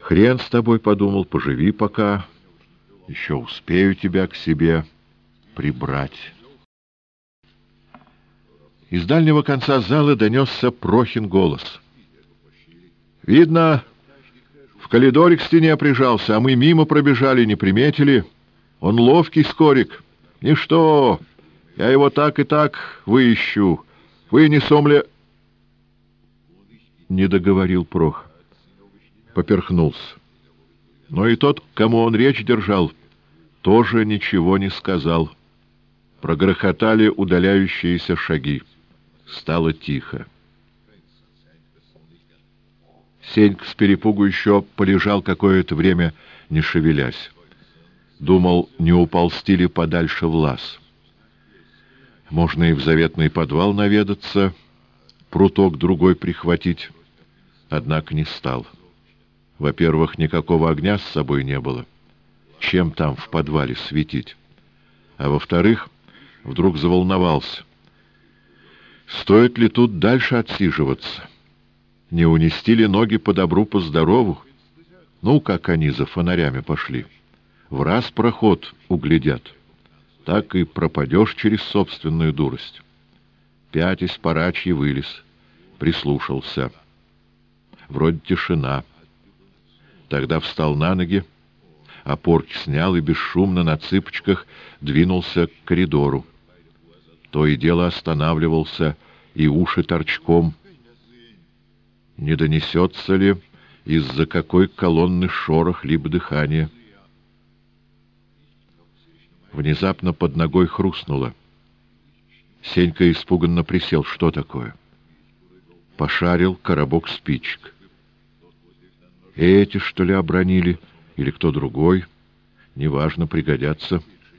Хрен с тобой, подумал, поживи пока, еще успею тебя к себе прибрать. Из дальнего конца зала донесся Прохин голос. «Видно, в коридоре к стене прижался, а мы мимо пробежали, не приметили. Он ловкий скорик. Ничто, я его так и так выищу. Вы не сомли...» Не договорил Прох. Поперхнулся. Но и тот, к кому он речь держал, тоже ничего не сказал. Прогрохотали удаляющиеся шаги. Стало тихо. Сенька с перепугу еще полежал какое-то время, не шевелясь. Думал, не уползти ли подальше в лаз. Можно и в заветный подвал наведаться, пруток другой прихватить. Однако не стал. Во-первых, никакого огня с собой не было. Чем там в подвале светить? А во-вторых, вдруг заволновался. Стоит ли тут дальше отсиживаться? Не унести ли ноги по добру, по здорову? Ну, как они за фонарями пошли. В раз проход углядят. Так и пропадешь через собственную дурость. Пятясь парачьи вылез. Прислушался. Вроде тишина. Тогда встал на ноги, опорки снял и бесшумно на цыпочках двинулся к коридору. То и дело останавливался, и уши торчком. Не донесется ли из-за какой колонны шорох либо дыхание? Внезапно под ногой хрустнуло. Сенька испуганно присел. Что такое? Пошарил коробок спичек. Эти, что ли, обронили? Или кто другой? Неважно, пригодятся.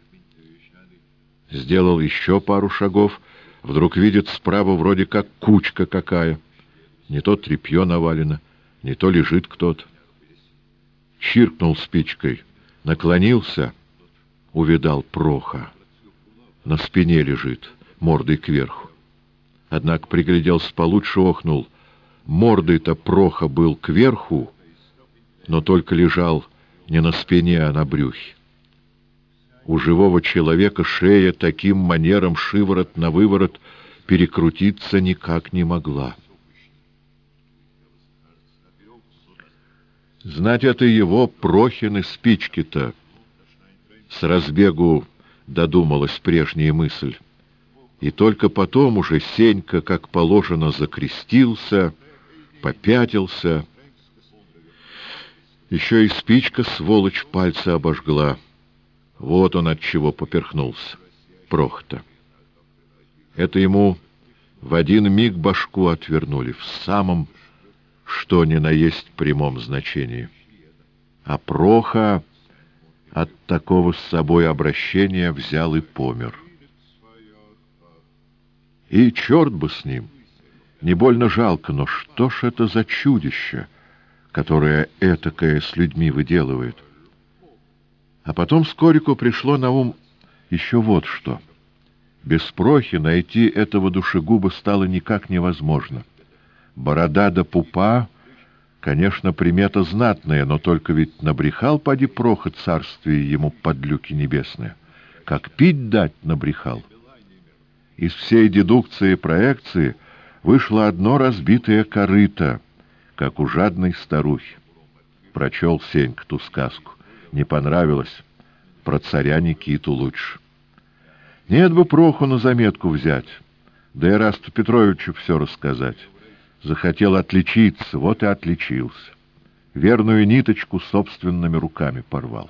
Сделал еще пару шагов. Вдруг видит справа вроде как кучка какая. Не то тряпье навалено, не то лежит кто-то. Чиркнул спичкой, наклонился, увидал Проха. На спине лежит, мордой кверху. Однако пригляделся получше, охнул. Мордой-то Проха был кверху, но только лежал не на спине, а на брюхе. У живого человека шея таким манером шиворот на выворот перекрутиться никак не могла. Знать это его Прохины спички-то. С разбегу додумалась прежняя мысль. И только потом уже Сенька, как положено, закрестился, попятился. Еще и спичка, сволочь, пальцы обожгла. Вот он от чего поперхнулся, Прох-то. Это ему в один миг башку отвернули, в самом, что ни на есть прямом значении. А Проха от такого с собой обращения взял и помер. И черт бы с ним! Не больно жалко, но что ж это за чудище, которое этакое с людьми выделывает? А потом Скорику пришло на ум еще вот что. Без Прохи найти этого душегуба стало никак невозможно. Борода до пупа, конечно, примета знатная, но только ведь набрехал поди Проха, царствие ему подлюки небесные. Как пить дать набрехал. Из всей дедукции и проекции вышло одно разбитое корыто, как у жадной старухи. Прочел Сенька ту сказку. Не понравилось. Про царя Никиту лучше. Нет бы Проху на заметку взять, да и Расту Петровичу все рассказать. Захотел отличиться, вот и отличился. Верную ниточку собственными руками порвал.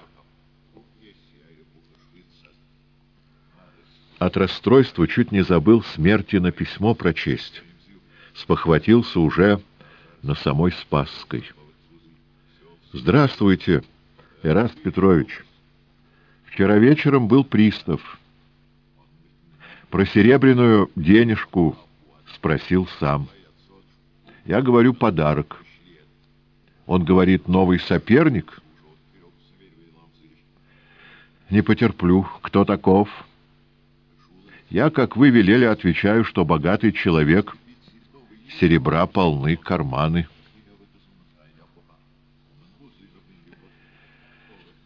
От расстройства чуть не забыл смерти на письмо прочесть. Спохватился уже на самой Спасской. «Здравствуйте, Эраст Петрович. Вчера вечером был пристав. Про серебряную денежку спросил сам. Я говорю, подарок. Он говорит, новый соперник? Не потерплю. Кто таков? Я, как вы велели, отвечаю, что богатый человек, серебра полны карманы.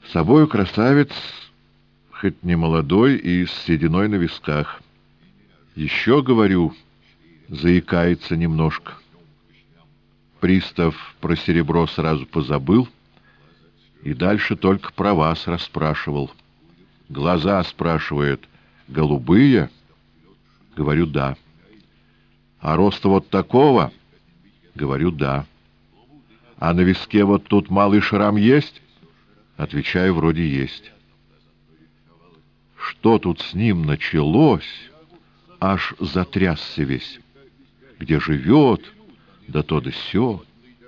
Собою красавец, хоть не молодой и с сединой на висках. Еще, говорю, заикается немножко. Пристав про серебро сразу позабыл и дальше только про вас расспрашивал. Глаза, спрашивает, голубые? Говорю, да. А роста вот такого? Говорю, да. А на виске вот тут малый шрам есть? Отвечаю, вроде есть. Что тут с ним началось? Аж затрясся весь. Где живет? Да то да сё.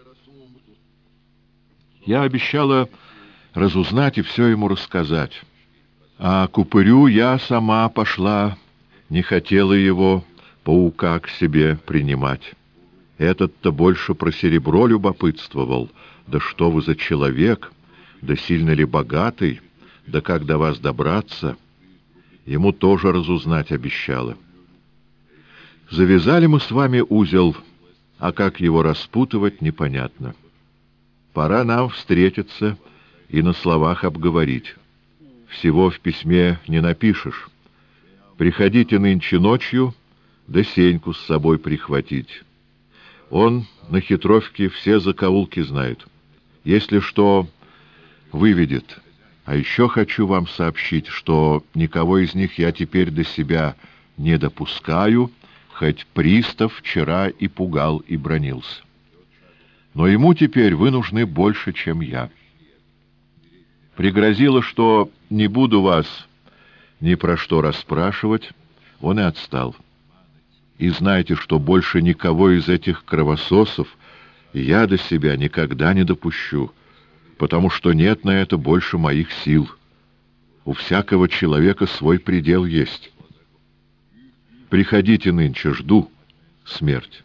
Я обещала разузнать и все ему рассказать. А к упырю я сама пошла, не хотела его, паука, к себе принимать. Этот-то больше про серебро любопытствовал. Да что вы за человек, да сильно ли богатый, да как до вас добраться. Ему тоже разузнать обещала. Завязали мы с вами узел, а как его распутывать, непонятно. Пора нам встретиться и на словах обговорить. Всего в письме не напишешь. Приходите нынче ночью, да Сеньку с собой прихватить. Он на хитровке все закоулки знает. Если что, выведет. А еще хочу вам сообщить, что никого из них я теперь до себя не допускаю, хоть пристав вчера и пугал, и бронился. Но ему теперь вы нужны больше, чем я. Пригрозило, что не буду вас ни про что расспрашивать, он и отстал. И знайте, что больше никого из этих кровососов я до себя никогда не допущу, потому что нет на это больше моих сил. У всякого человека свой предел есть. Приходите нынче, жду. Смерть.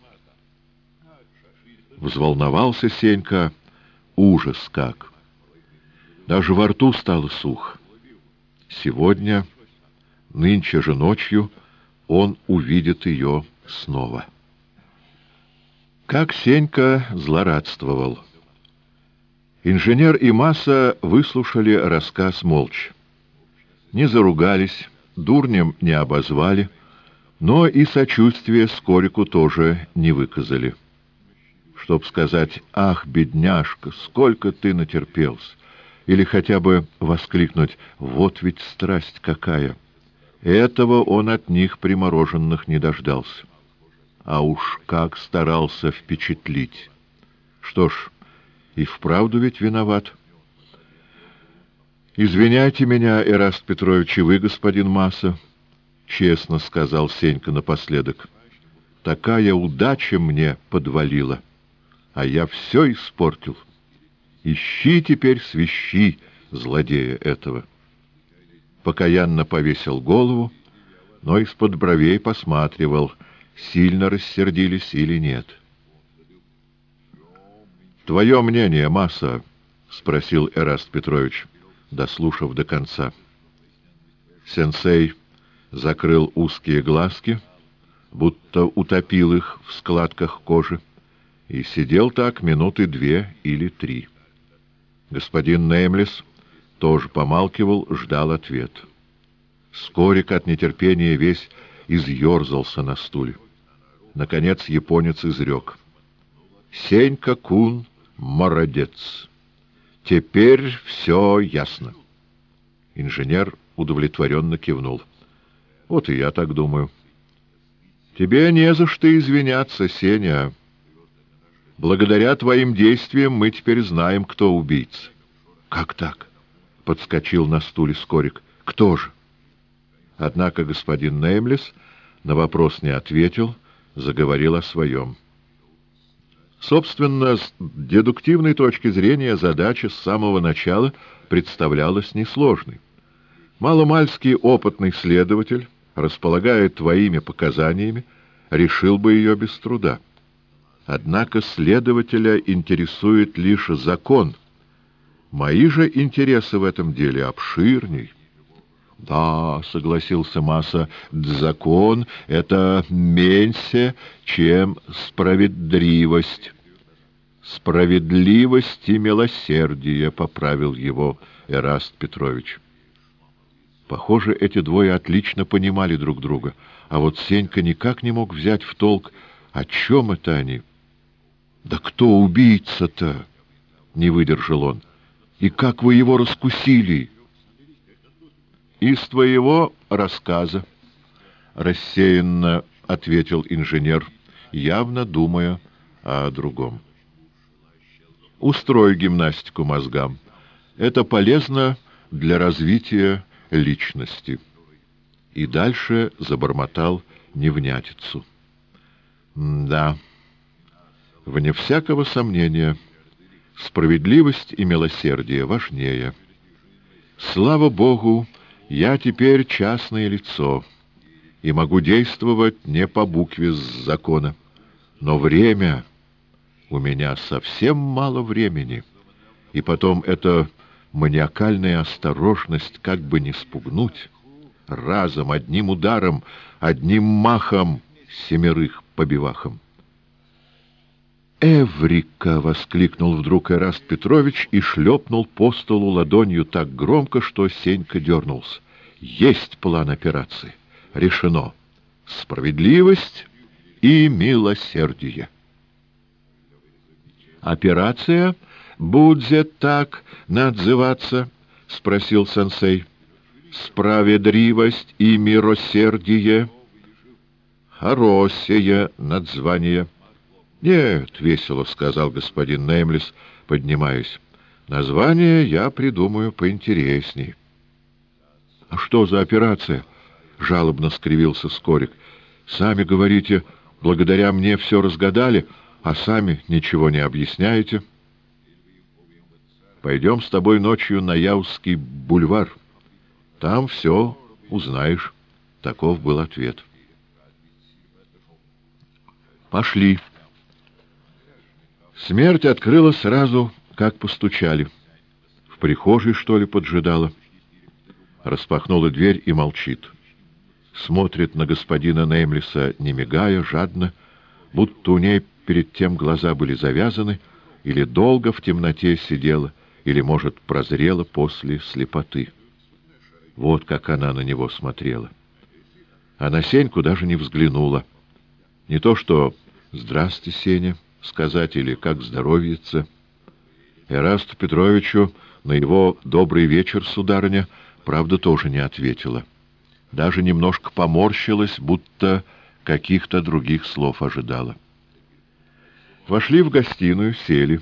Взволновался Сенька, ужас как. Даже во рту стало сухо. Сегодня, нынче же ночью, он увидит ее снова. Как Сенька злорадствовал. Инженер и Маса выслушали рассказ молча. Не заругались, дурнем не обозвали, но и сочувствие Скорику тоже не выказали. Чтоб сказать: «Ах, бедняжка, сколько ты натерпелся!» Или хотя бы воскликнуть: «Вот ведь страсть какая!» Этого он от них примороженных не дождался. А уж как старался впечатлить! Что ж, и вправду ведь виноват. «Извиняйте меня, Эраст Петрович, и вы, господин Маса», — честно сказал Сенька напоследок. «Такая удача мне подвалила, а я все испортил. Ищи теперь, свищи злодея этого». Покаянно повесил голову, но из-под бровей посматривал, сильно рассердились или нет. «Твое мнение, Маса?» — спросил Эраст Петрович, дослушав до конца. Сенсей закрыл узкие глазки, будто утопил их в складках кожи, и сидел так минуты 2 или 3. Господин Неймлес тоже помалкивал, ждал ответ. Скорик от нетерпения весь изъерзался на стуле. Наконец японец изрек: «Сенька-кун молодец. Теперь все ясно». Инженер удовлетворенно кивнул. «Вот и я так думаю». «Тебе не за что извиняться, Сеня. Благодаря твоим действиям мы теперь знаем, кто убийца». «Как так?» — подскочил на стуле Скорик. «Кто же?» Однако господин Неймлес на вопрос не ответил, заговорил о своем. Собственно, с дедуктивной точки зрения задача с самого начала представлялась несложной. Маломальский опытный следователь, располагая твоими показаниями, решил бы ее без труда. Однако следователя интересует лишь закон. Мои же интересы в этом деле обширней. «Да, — согласился Маса, — закон — это меньше, чем справедливость». «Справедливость и милосердие», — поправил его Эраст Петрович. Похоже, эти двое отлично понимали друг друга, а вот Сенька никак не мог взять в толк, о чем это они. «Да кто убийца-то?» — не выдержал он. «И как вы его раскусили?» «Из твоего рассказа», — рассеянно ответил инженер, явно думая о другом. «Устрой гимнастику мозгам. Это полезно для развития личности». И дальше забормотал невнятицу. «Да, вне всякого сомнения, справедливость и милосердие важнее. Слава Богу, я теперь частное лицо и могу действовать не по букве закона. Но время... У меня совсем мало времени. И потом эта маниакальная осторожность, как бы не спугнуть. Разом, одним ударом, одним махом, 7 побивахом. «Эврика!» — воскликнул вдруг Эраст Петрович и шлепнул по столу ладонью так громко, что Сенька дернулся. «Есть план операции. Решено. Справедливость и милосердие». «Операция будет так надзываться?» — спросил сенсей. «Справедливость и милосердие». «Хорошее название». «Нет, — весело сказал господин Неймлис, поднимаясь, — название я придумаю поинтересней». «А что за операция?» — жалобно скривился Скорик. «Сами говорите, благодаря мне все разгадали, а сами ничего не объясняете». «Пойдем с тобой ночью на Яузский бульвар. Там все узнаешь». Таков был ответ. «Пошли». Смерть открыла сразу, как постучали. В прихожей, что ли, поджидала. Распахнула дверь и молчит. Смотрит на господина Неймлиса, не мигая, жадно, будто у ней перед тем глаза были завязаны, или долго в темноте сидела, или, может, прозрела после слепоты. Вот как она на него смотрела. А на Сеньку даже не взглянула. Не то что «Здрасте, Сеня» сказать или «Как здоровьется». Эрасту Петровичу на его «Добрый вечер, сударыня», правда, тоже не ответила. Даже немножко поморщилась, будто каких-то других слов ожидала. Вошли в гостиную, сели.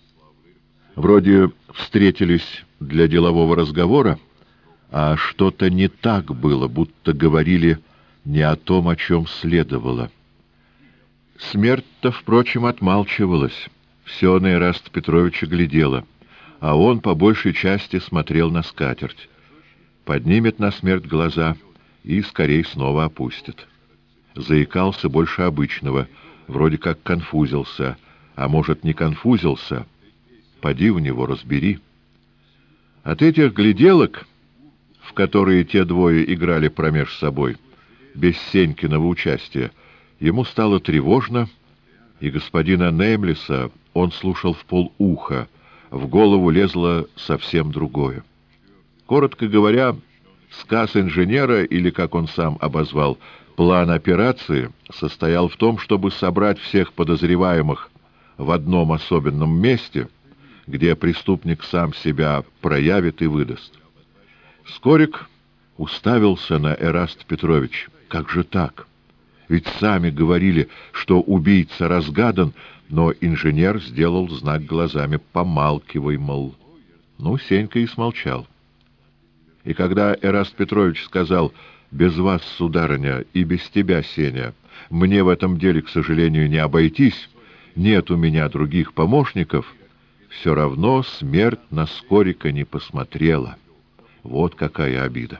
Вроде встретились для делового разговора, а что-то не так было, будто говорили не о том, о чем следовало. Смерть-то, впрочем, отмалчивалась. Все на Эраста Петровича глядела, а он по большей части смотрел на скатерть. Поднимет на смерть глаза и скорей снова опустит. Заикался больше обычного, вроде как конфузился, а может, не конфузился. Поди у него, разбери. От этих гляделок, в которые те двое играли промеж собой, без Сенькиного участия, ему стало тревожно, и господина Неймлиса он слушал вполуха, в голову лезло совсем другое. Коротко говоря, сказ инженера, или, как он сам обозвал, план операции, состоял в том, чтобы собрать всех подозреваемых в одном особенном месте, где преступник сам себя проявит и выдаст. Скорик уставился на Эраста Петровича. Как же так? Ведь сами говорили, что убийца разгадан, но инженер сделал знак глазами «помалкивай», мол. Ну, Сенька и смолчал. И когда Эраст Петрович сказал «без вас, сударыня, и без тебя, Сеня, мне в этом деле, к сожалению, не обойтись, нет у меня других помощников», все равно смерть на Скорика не посмотрела. Вот какая обида.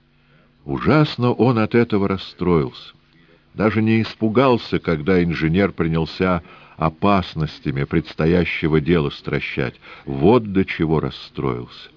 Ужасно он от этого расстроился. Даже не испугался, когда инженер принялся опасностями предстоящего дела стращать. Вот до чего расстроился.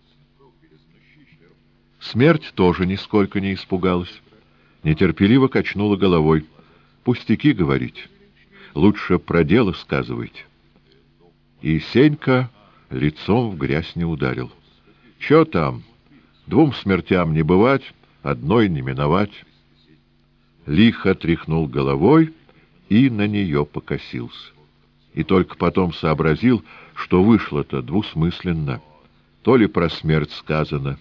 Смерть тоже нисколько не испугалась. Нетерпеливо качнула головой. «Пустяки, — говорить, — лучше про дело сказывайте». И Сенька лицом в грязь не ударил. Чё там? 2 смертям не бывать, 1 не миновать. Лихо тряхнул головой и на нее покосился. И только потом сообразил, что вышло-то двусмысленно. То ли про смерть сказано,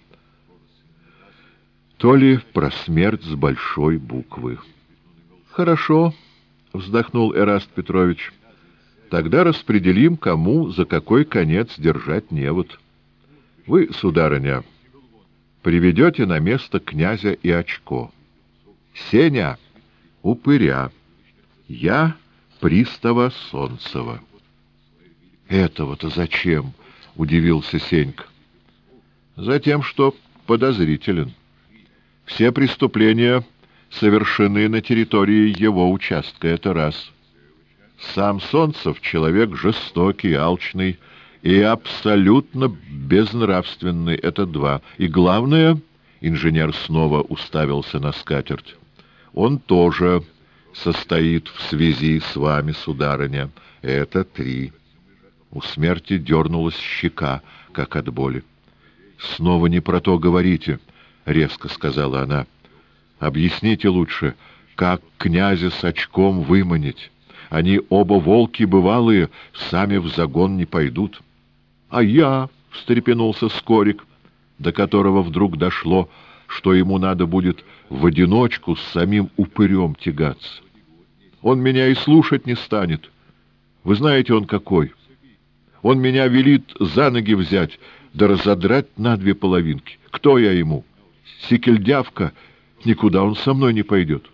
то ли про смерть с большой буквы. «Хорошо», — вздохнул Эраст Петрович, — «тогда распределим, кому за какой конец держать невод. Вы, сударыня, приведете на место князя и очко. Сеня — упыря, я — пристава Солнцева». «Этого-то зачем?» — удивился Сенька. «Затем, что подозрителен. Все преступления совершены на территории его участка, это раз. Сам Солнцев — человек жестокий, алчный и абсолютно безнравственный, это 2. И главное, инженер снова уставился на скатерть, он тоже состоит в связи с вами, сударыня, это 3. У смерти дернулась щека, как от боли. «Снова не про то говорите», — резко сказала она. «Объясните лучше, как князя с очком выманить? Они оба волки бывалые, сами в загон не пойдут». «А я», — встрепенулся Скорик, до которого вдруг дошло, что ему надо будет в одиночку с самим упырем тягаться. «Он меня и слушать не станет. Вы знаете, он какой. Он меня велит за ноги взять, да разодрать на 2 половинки. Кто я ему? Секельдявка? Никуда он со мной не пойдет».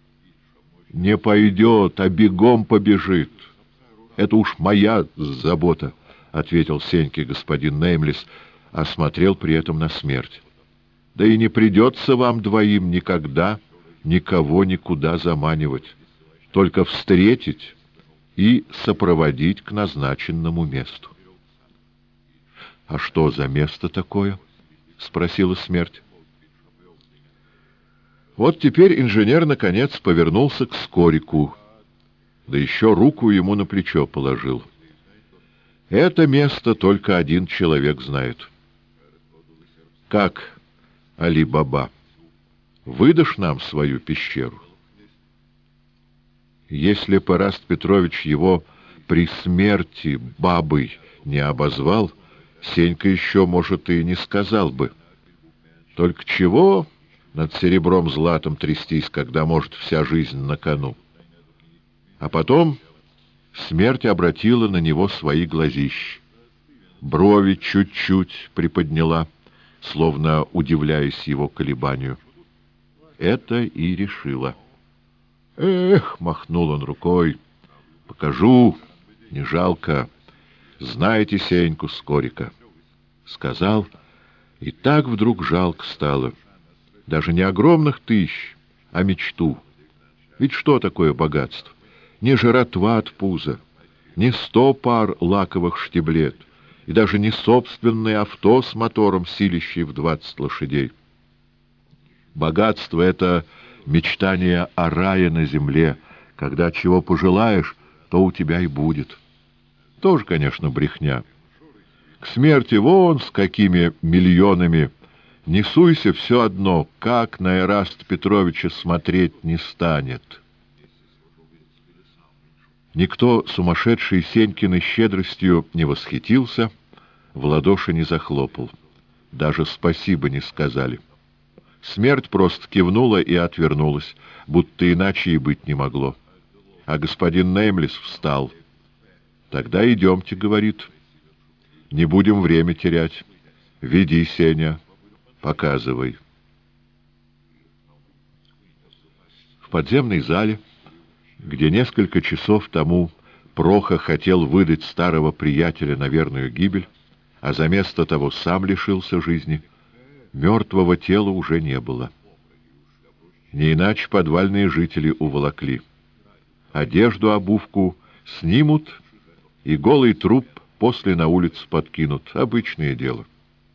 «Не пойдет, а бегом побежит. Это уж моя забота», — ответил Сеньке господин Неймлис, осмотрел при этом на смерть. «Да и не придется вам 2 никогда никого никуда заманивать, только встретить и сопроводить к назначенному месту». «А что за место такое?» — спросила смерть. Вот теперь инженер, наконец, повернулся к Скорику, да еще руку ему на плечо положил. «Это место только 1 человек знает». «Как, Али-Баба, выдашь нам свою пещеру?» Если б Эраст Петрович его при смерти бабой не обозвал, Сенька еще, может, и не сказал бы. Только чего над серебром златом трястись, когда, может, вся жизнь на кону? А потом смерть обратила на него свои глазищи. Брови чуть-чуть приподняла, словно удивляясь его колебанию. Это и решила. «Эх!» — махнул он рукой. «Покажу, не жалко. Знаете Сеньку Скорика?» Сказал, и так вдруг жалко стало. Даже не огромных 1000, а мечту. Ведь что такое богатство? Не жратва от пуза, не 100 пар лаковых штиблет, и даже не собственное авто с мотором, силищей в 20 лошадей. Богатство — это мечтание о рае на земле, когда чего пожелаешь, то у тебя и будет. Тоже, конечно, брехня. К смерти вон с какими миллионами не суйся, все одно, как на Эраста Петровича смотреть не станет. Никто сумасшедшей Сенькиной щедростью не восхитился, в ладоши не захлопал. Даже спасибо не сказали. Смерть просто кивнула и отвернулась, будто иначе и быть не могло. А господин Неймлис встал. «Тогда идемте», — говорит. «Не будем время терять. Веди, Сеня, показывай». В подземной зале, где несколько часов тому Проха хотел выдать старого приятеля на верную гибель, а за место того сам лишился жизни, мертвого тела уже не было. Не иначе подвальные жители уволокли. Одежду, обувку снимут, и голый труп после на улицу подкинут. Обычное дело.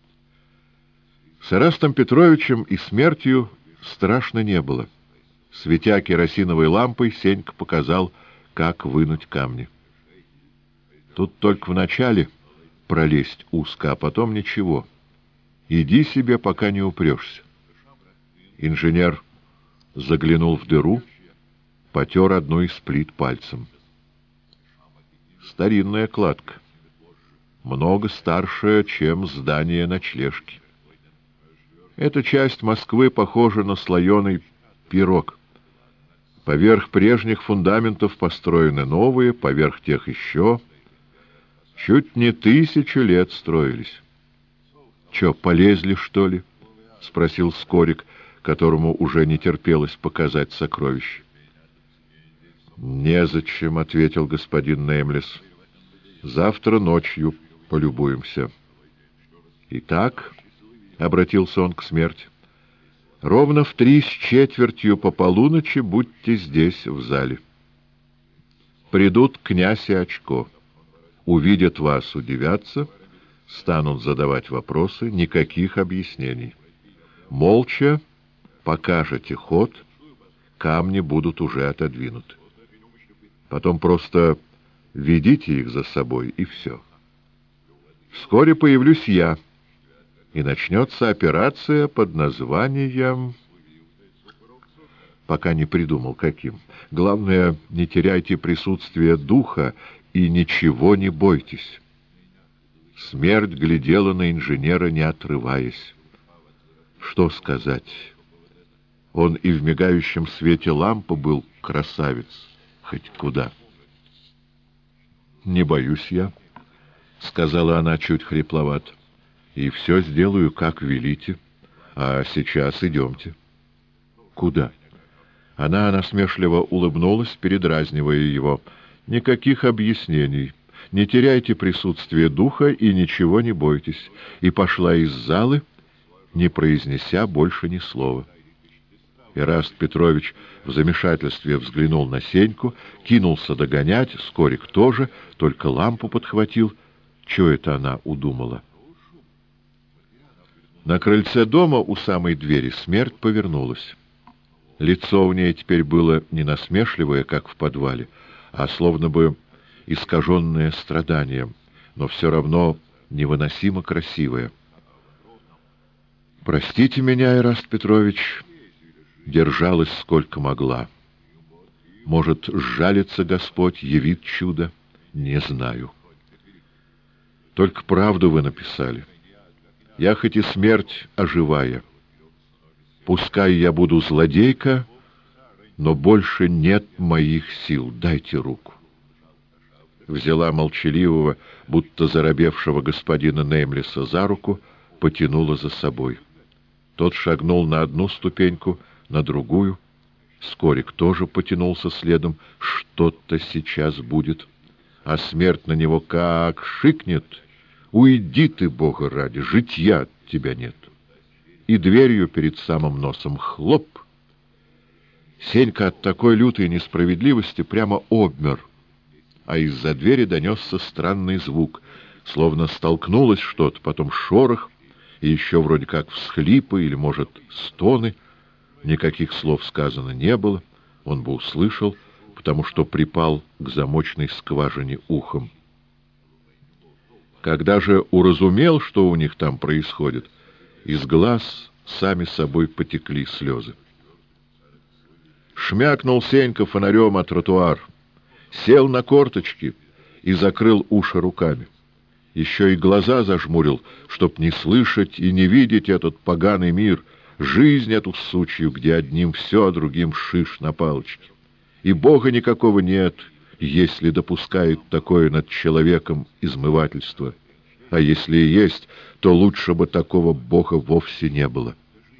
С Эрастом Петровичем и смертью страшно не было. Светя керосиновой лампой, Сенька показал, как вынуть камни. Тут только вначале пролезть узко, а потом ничего. Иди себе, пока не упрешься. Инженер заглянул в дыру, потер одну из плит пальцем. Старинная кладка, много старше, чем здание ночлежки. Эта часть Москвы похожа на слоеный пирог. Поверх прежних фундаментов построены новые, поверх тех еще. Чуть не 1000 лет строились. — Че, полезли, что ли? — спросил Скорик, которому уже не терпелось показать сокровище. — Незачем, — ответил господин Неймлес. — Завтра ночью полюбуемся. — Итак, — обратился он к смерти, — ровно в 3:15 по полуночи будьте здесь, в зале. Придут князь и Очко. Увидят вас, удивятся, станут задавать вопросы, никаких объяснений. Молча покажете ход, камни будут уже отодвинуты. Потом просто ведите их за собой, и все. Вскоре появлюсь я, и начнется операция под названием... Пока не придумал, каким. Главное, не теряйте присутствие духа и ничего не бойтесь. Смерть глядела на инженера, не отрываясь. Что сказать? Он и в мигающем свете лампы был красавец, хоть куда. «Не боюсь я», — сказала она чуть хрипловато, — «и все сделаю, как велите. А сейчас идемте». «Куда?» Она насмешливо улыбнулась, передразнивая его. «Никаких объяснений. Не теряйте присутствие духа и ничего не бойтесь». И пошла из залы, не произнеся больше ни слова. Эраст Петрович в замешательстве взглянул на Сеньку, кинулся догонять, Скорик тоже, только лампу подхватил. Чего это она удумала? На крыльце дома у самой двери смерть повернулась. Лицо у ней теперь было не насмешливое, как в подвале, а словно бы искаженное страданием, но все равно невыносимо красивое. «Простите меня, Эраст Петрович, держалась сколько могла. Может, сжалится Господь, явит чудо, не знаю. Только правду вы написали. Я хоть и смерть, а живая. Пускай я буду злодейка, но больше нет моих сил. Дайте руку». Взяла молчаливого, будто заробевшего господина Неймлеса за руку, потянула за собой. Тот шагнул на одну ступеньку, на другую. Скорик тоже потянулся следом. Что-то сейчас будет. А смерть на него как шикнет. «Уйди ты, Бога ради, житья от тебя нет». И дверью перед самым носом хлоп. Сенька от такой лютой несправедливости прямо обмер, а из-за двери донесся странный звук, словно столкнулось что-то, потом шорох, и еще вроде как всхлипы или, может, стоны. Никаких слов сказано не было, он бы услышал, потому что припал к замочной скважине ухом. Когда же уразумел, что у них там происходит, из глаз сами собой потекли слезы. Шмякнул Сенька фонарем о тротуар, сел на корточки и закрыл уши руками. Еще и глаза зажмурил, чтоб не слышать и не видеть этот поганый мир, жизнь эту сучью, где одним все, а другим шиш на палочке. И Бога никакого нет, если допускают такое над человеком измывательство. А если и есть, то лучше бы такого Бога вовсе не было.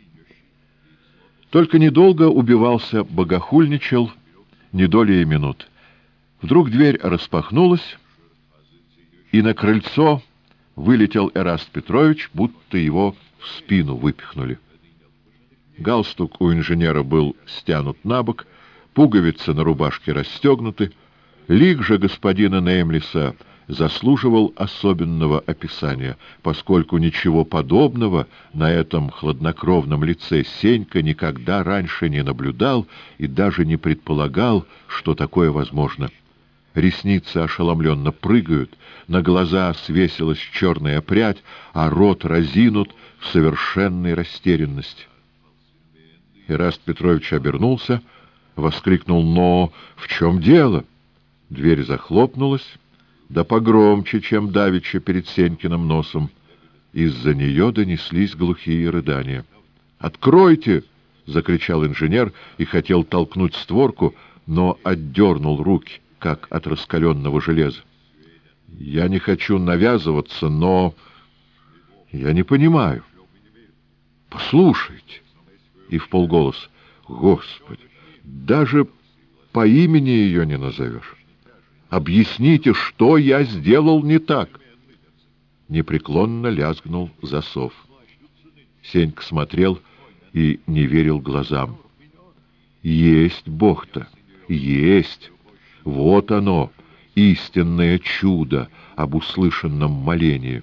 Только недолго убивался, богохульничал, не долей минут. Вдруг дверь распахнулась, и на крыльцо вылетел Эраст Петрович, будто его в спину выпихнули. Галстук у инженера был стянут на бок, пуговицы на рубашке расстегнуты. Лик же господина Неймлеса заслуживал особенного описания, поскольку ничего подобного на этом хладнокровном лице Сенька никогда раньше не наблюдал и даже не предполагал, что такое возможно. Ресницы ошеломленно прыгают, на глаза свесилась черная прядь, а рот разинут в совершенной растерянности. Ираст Петрович обернулся, воскликнул: «Но в чем дело?» Дверь захлопнулась, да погромче, чем давеча перед Сенькиным носом. Из-за нее донеслись глухие рыдания. «Откройте!» — закричал инженер и хотел толкнуть створку, но отдернул руки, как от раскаленного железа. «Я не хочу навязываться, но я не понимаю. Послушайте!» И вполголоса: «Господи, даже по имени ее не назовешь. Объясните, что я сделал не так?» Непреклонно лязгнул засов. Сенька смотрел и не верил глазам. Есть Бог-то, есть. Вот оно, истинное чудо об услышанном молении.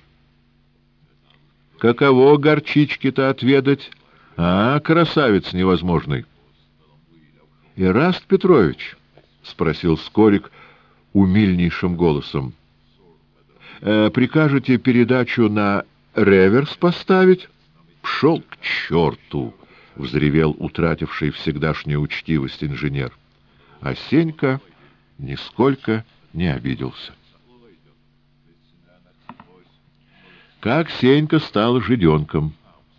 Каково горчички-то отведать, а, красавец невозможный? — Ираст Петрович, — спросил Скорик умильнейшим голосом, — прикажете передачу на реверс поставить? — Пшел к черту! — взревел утративший всегдашнюю учтивость инженер. А Сенька нисколько не обиделся. Как Сенька стал жиденком.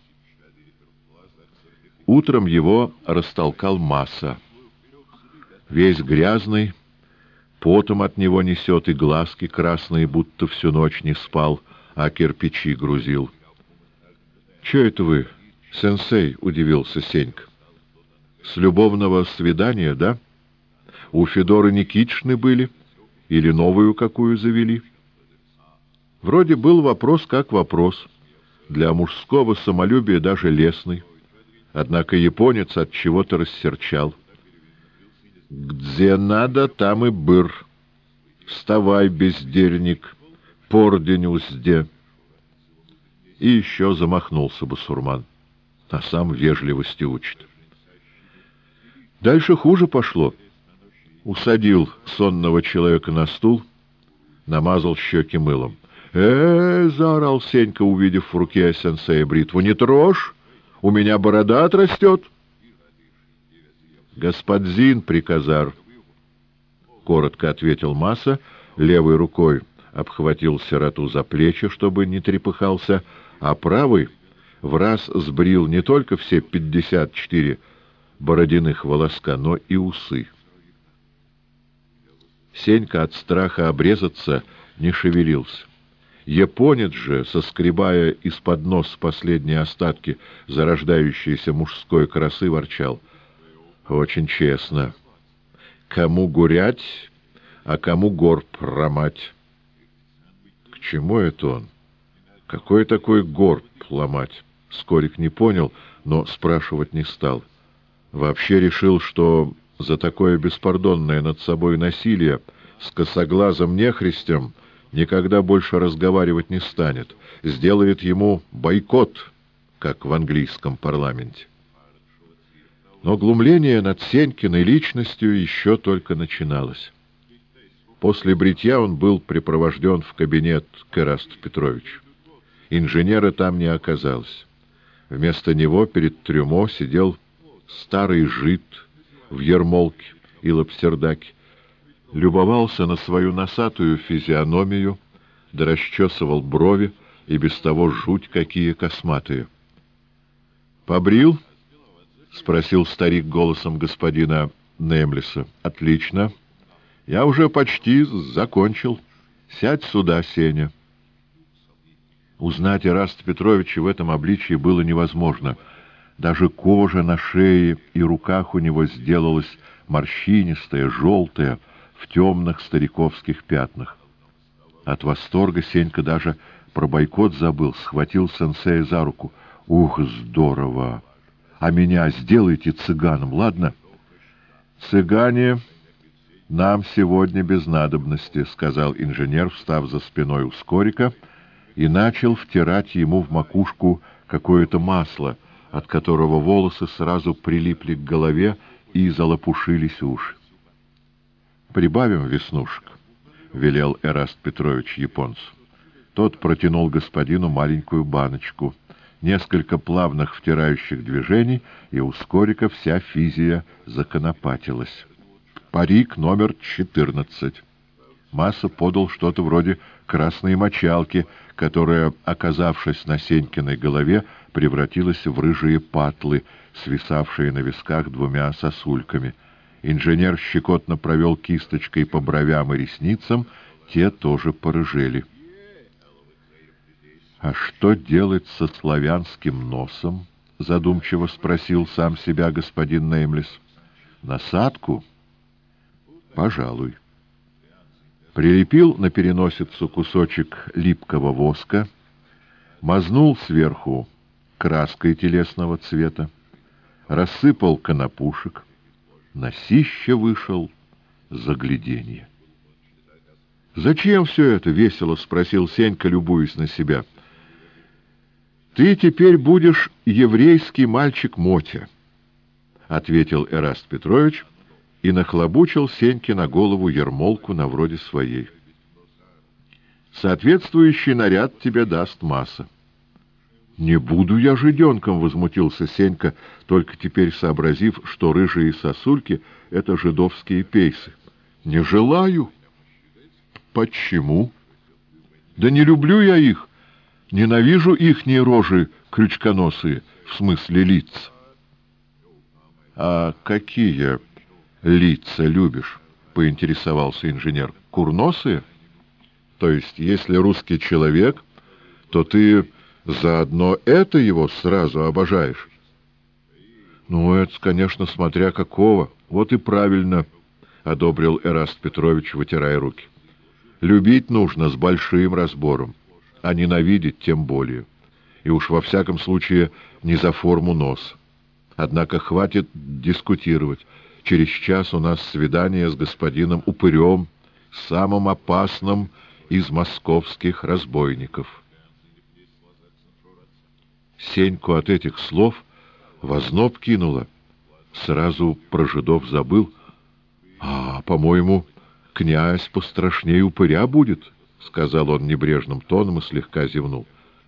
Утром его растолкал Маса. Весь грязный, потом от него несет, и глазки красные, будто всю ночь не спал, а кирпичи грузил. — Че это вы, сенсей? — удивился Сенька. — С любовного свидания, да? У Федоры Никитичны были? Или новую какую завели? Вроде был вопрос как вопрос, для мужского самолюбия даже лестный. Однако японец от чего-то рассерчал. «Где надо, там и быр. Вставай, бездельник, пордень узде». И еще замахнулся басурман, а сам вежливости учит. Дальше хуже пошло. Усадил сонного человека на стул, намазал щеки мылом. Заорал Сенька, увидев в руке сенсея бритву. «Не трожь! У меня борода отрастет!» «Господин приказар», — коротко ответил Маса, левой рукой обхватил сироту за плечи, чтобы не трепыхался, а правой враз сбрил не только все 54 бородяных волоска, но и усы. Сенька от страха обрезаться не шевелился. Японец же, соскребая из-под носа последние остатки зарождающейся мужской красы, ворчал: «Очень честно. Кому гурять, а кому горб ломать». К чему это он? Какой такой горб ломать? Скорик не понял, но спрашивать не стал. Вообще решил, что за такое беспардонное над собой насилие с косоглазым нехристем никогда больше разговаривать не станет, сделает ему бойкот, как в английском парламенте. Но глумление над Сенькиной личностью еще только начиналось. После бритья он был припровожден в кабинет к Ирасту Петровичу. Инженера там не оказалось. Вместо него перед трюмо сидел старый жид в ермолке и лапсердаке, любовался на свою носатую физиономию, да расчесывал брови, и без того жуть какие косматые. «Побрил?» — спросил старик голосом господина Немлиса. «Отлично. Я уже почти закончил. Сядь сюда, Сеня». Узнать Ираста Петровича в этом обличии было невозможно. Даже кожа на шее и руках у него сделалась морщинистая, желтая, в темных стариковских пятнах. От восторга Сенька даже про бойкот забыл, схватил сенсея за руку. «Ух, здорово! А меня сделайте цыганом, ладно?» «Цыгане нам сегодня без надобности», — сказал инженер, встав за спиной у Скорика, и начал втирать ему в макушку какое-то масло, от которого волосы сразу прилипли к голове и залопушились уши. «Прибавим веснушек». — велел Эраст Петрович японцу. Тот протянул господину маленькую баночку. Несколько плавных втирающих движений, и у Скорика вся физия законопатилась. «Парик номер 14». Маса подал что-то вроде красной мочалки, которая, оказавшись на Сенькиной голове, превратилась в рыжие патлы, свисавшие на висках двумя сосульками. Инженер щекотно провел кисточкой по бровям и ресницам, те тоже порыжели. «А что делать со славянским носом?» — задумчиво спросил сам себя господин Неймлес. «Насадку? Пожалуй». Прилепил на переносицу кусочек липкого воска, мазнул сверху краской телесного цвета, рассыпал конопушек. Носище вышел загляденье. «Зачем все это?» — весело спросил Сенька, любуясь на себя. «Ты теперь будешь еврейский мальчик Мотя», — ответил Эраст Петрович и нахлобучил Сеньке на голову ермолку на вроде своей. «Соответствующий наряд тебе даст Маса». «Не буду я жиденком», — возмутился Сенька, только теперь сообразив, что рыжие сосульки — это жидовские пейсы. «Не желаю». «Почему?» «Да не люблю я их. Ненавижу ихние рожи крючконосые, в смысле лиц». «А какие лица любишь?» — поинтересовался инженер. «Курносые? То есть, если русский человек, то ты заодно это его сразу обожаешь?» «Ну, это, конечно, смотря какого. Вот и правильно», — одобрил Эраст Петрович, вытирая руки. «Любить нужно с большим разбором, а ненавидеть тем более. И уж во всяком случае не за форму носа. Однако хватит дискутировать. Через час у нас свидание с господином Упырем, самым опасным из московских разбойников». Сеньку от этих слов в озноб кинуло. Сразу про жидов забыл. «А, по-моему, князь пострашнее упыря будет», — сказал он небрежным тоном и слегка зевнул.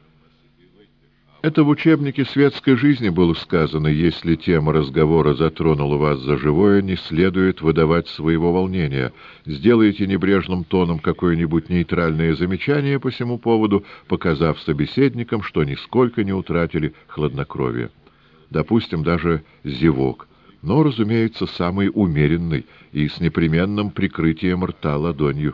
Это в учебнике светской жизни было сказано: если тема разговора затронула вас за живое, не следует выдавать своего волнения. Сделайте небрежным тоном какое-нибудь нейтральное замечание по сему поводу, показав собеседникам, что нисколько не утратили хладнокровие. Допустим, даже зевок, но, разумеется, самый умеренный и с непременным прикрытием рта ладонью.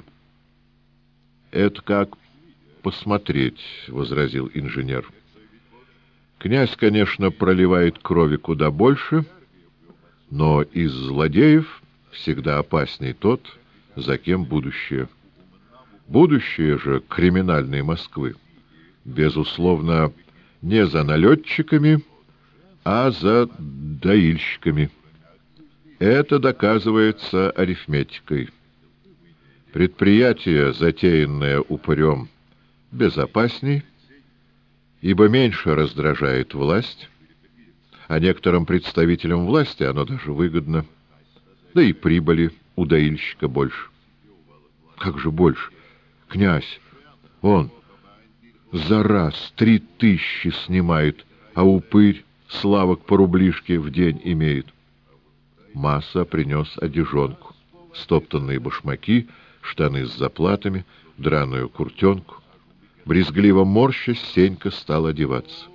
«Это как посмотреть», — возразил инженер. «Князь, конечно, проливает крови куда больше, но из злодеев всегда опасней тот, за кем будущее. Будущее же криминальной Москвы, безусловно, не за налетчиками, а за доильщиками. Это доказывается арифметикой. Предприятие, затеянное упырем, безопасней, ибо меньше раздражает власть, а некоторым представителям власти оно даже выгодно, да и прибыли у доильщика больше». «Как же больше? Князь, он за раз 3000 снимает, а упырь славок по рублишке в день имеет». Маса принес одежонку, стоптанные башмаки, штаны с заплатами, драную куртенку. Брезгливо морщась, Сенька стал одеваться.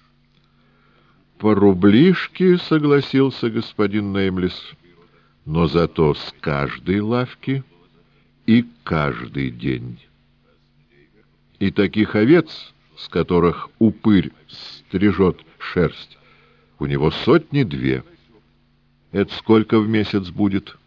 «По рублишке, — согласился господин Неймлес, — но зато с каждой лавки и каждый день. И таких овец, с которых упырь стрижет шерсть, у него 100-2. Это сколько в месяц будет?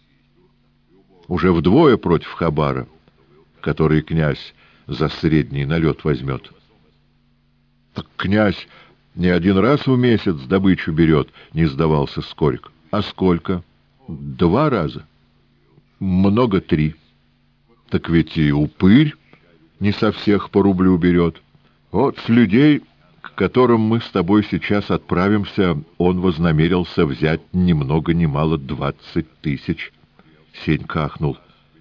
Уже вдвое против хабара, который князь за средний налет возьмет». «Так князь не один раз в месяц добычу берет», — не сдавался Скорик. «А сколько?» «2 раза». «Много 3. Так ведь и упырь не со всех по рублю берет. Вот с людей, к которым мы с тобой сейчас отправимся, он вознамерился взять ни много ни мало 20 000. Сенька ахнул.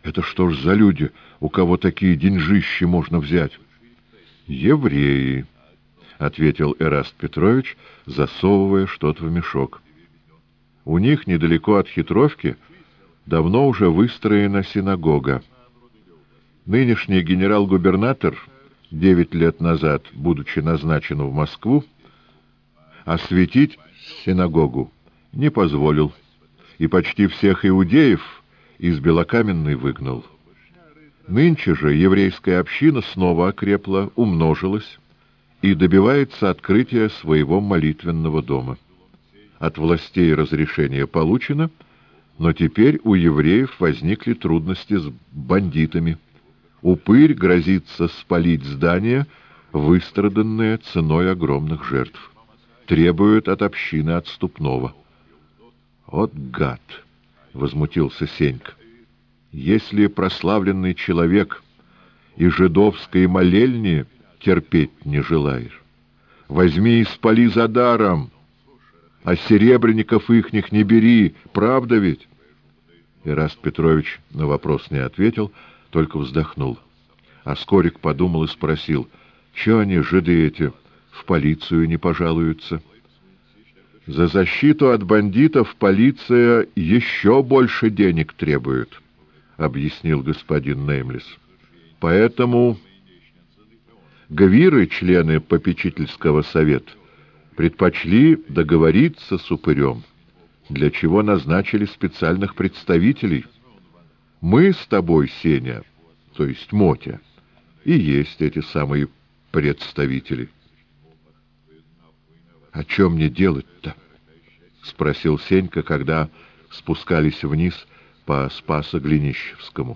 Это что ж за люди, у кого такие деньжищи можно взять? Евреи, — ответил Эраст Петрович, засовывая что-то в мешок. У них недалеко от Хитровки давно уже выстроена синагога. Нынешний генерал-губернатор, 9 лет назад, будучи назначен в Москву, осветить синагогу не позволил, и почти всех иудеев из Белокаменной выгнал. Нынче же еврейская община снова окрепла, умножилась и добивается открытия своего молитвенного дома. От властей разрешение получено, но теперь у евреев возникли трудности с бандитами. Упырь грозится спалить здание, выстраданное ценой огромных жертв. Требует от общины отступного. «Вот гад!» — возмутился Сенька. «Если прославленный человек и жидовской молельни терпеть не желаешь, возьми и спали за даром, а серебряников ихних не бери, правда ведь?» Эраст Петрович на вопрос не ответил, только вздохнул. А Скорик подумал и спросил: «Чё они, жиды эти, в полицию не пожалуются?» «За защиту от бандитов полиция еще больше денег требует», — объяснил господин Неймлес. «Поэтому гвиры, члены попечительского совета, предпочли договориться с упырем, для чего назначили специальных представителей. Мы с тобой, Сеня, то есть Мотя, и есть эти самые представители». «А что мне делать-то?» — спросил Сенька, когда спускались вниз по Спасо-Глинищевскому.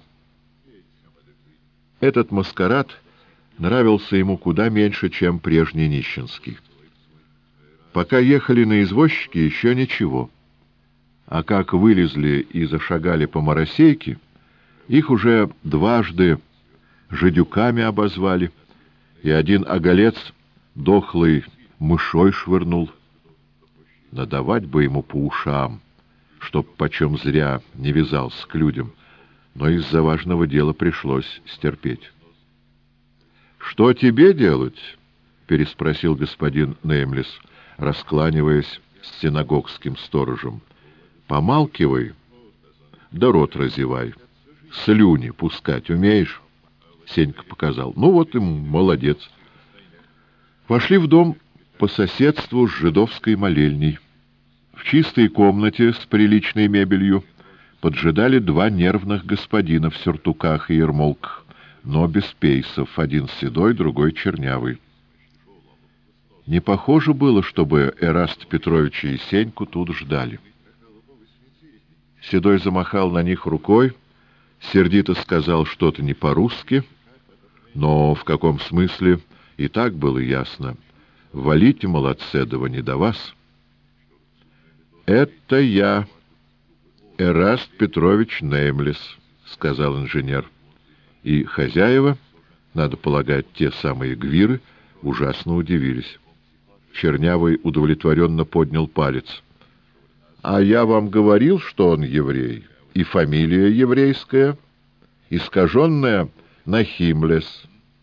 Этот маскарад нравился ему куда меньше, чем прежний нищенский. Пока ехали на извозчике, еще ничего. А как вылезли и зашагали по Моросейке, их уже дважды жидюками обозвали, и один оголец дохлый мышой швырнул. Надавать бы ему по ушам, чтоб почем зря не вязался к людям, но из-за важного дела пришлось стерпеть. — Что тебе делать? — переспросил господин Неймлес, раскланиваясь с синагогским сторожем. — Помалкивай, да рот разевай. Слюни пускать умеешь? Сенька показал. — Ну вот и молодец. Вошли в дом по соседству с жидовской молельней. В чистой комнате с приличной мебелью поджидали два нервных господина в сюртуках и ермолках, но без пейсов, один седой, другой чернявый. Не похоже было, чтобы Эраст Петровича и Сеньку тут ждали. Седой замахал на них рукой, сердито сказал что-то не по-русски, но в каком смысле и так было ясно. «Валите, молодцедова, не до вас». «Это я, Эраст Петрович Неймлес», — сказал инженер. И хозяева, надо полагать, те самые гвиры, ужасно удивились. Чернявый удовлетворенно поднял палец. «А я вам говорил, что он еврей, и фамилия еврейская, искаженная Нахимлес».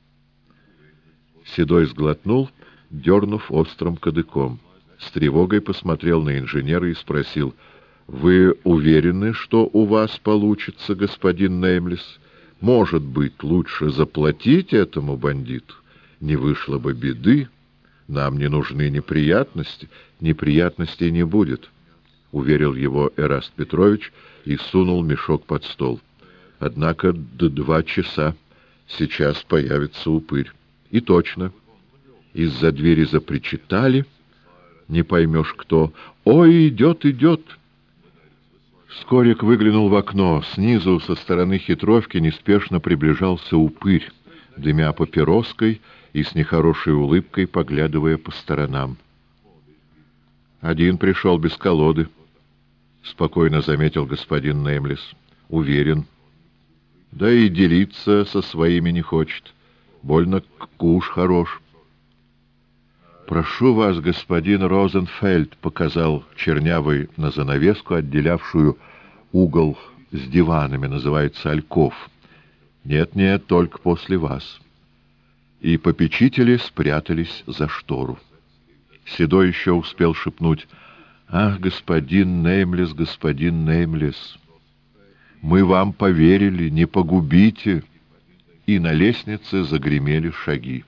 Седой сглотнул, дернув острым кадыком. С тревогой посмотрел на инженера и спросил: «Вы уверены, что у вас получится, господин Неймлес? Может быть, лучше заплатить этому бандиту? Не вышло бы беды. Нам не нужны неприятности». «Неприятностей не будет», — уверил его Эраст Петрович и сунул мешок под стол. «Однако до 2 часа. Сейчас появится упырь». И точно. Из-за двери запричитали, не поймешь кто. «Ой, идет, идет!» Скорик выглянул в окно. Снизу, со стороны Хитровки, неспешно приближался упырь, дымя папироской и с нехорошей улыбкой поглядывая по сторонам. «Один пришел без колоды», — спокойно заметил господин Неймлес. «Уверен. Да и делиться со своими не хочет. Больно куш хорош». «Прошу вас, господин Розенфельд», — показал чернявый на занавеску, отделявшую угол с диванами, называется альков. Нет-нет, только после вас. И попечители спрятались за штору. Седой еще успел шепнуть: «Ах, господин Неймлес, мы вам поверили, не погубите!» И на лестнице загремели шаги.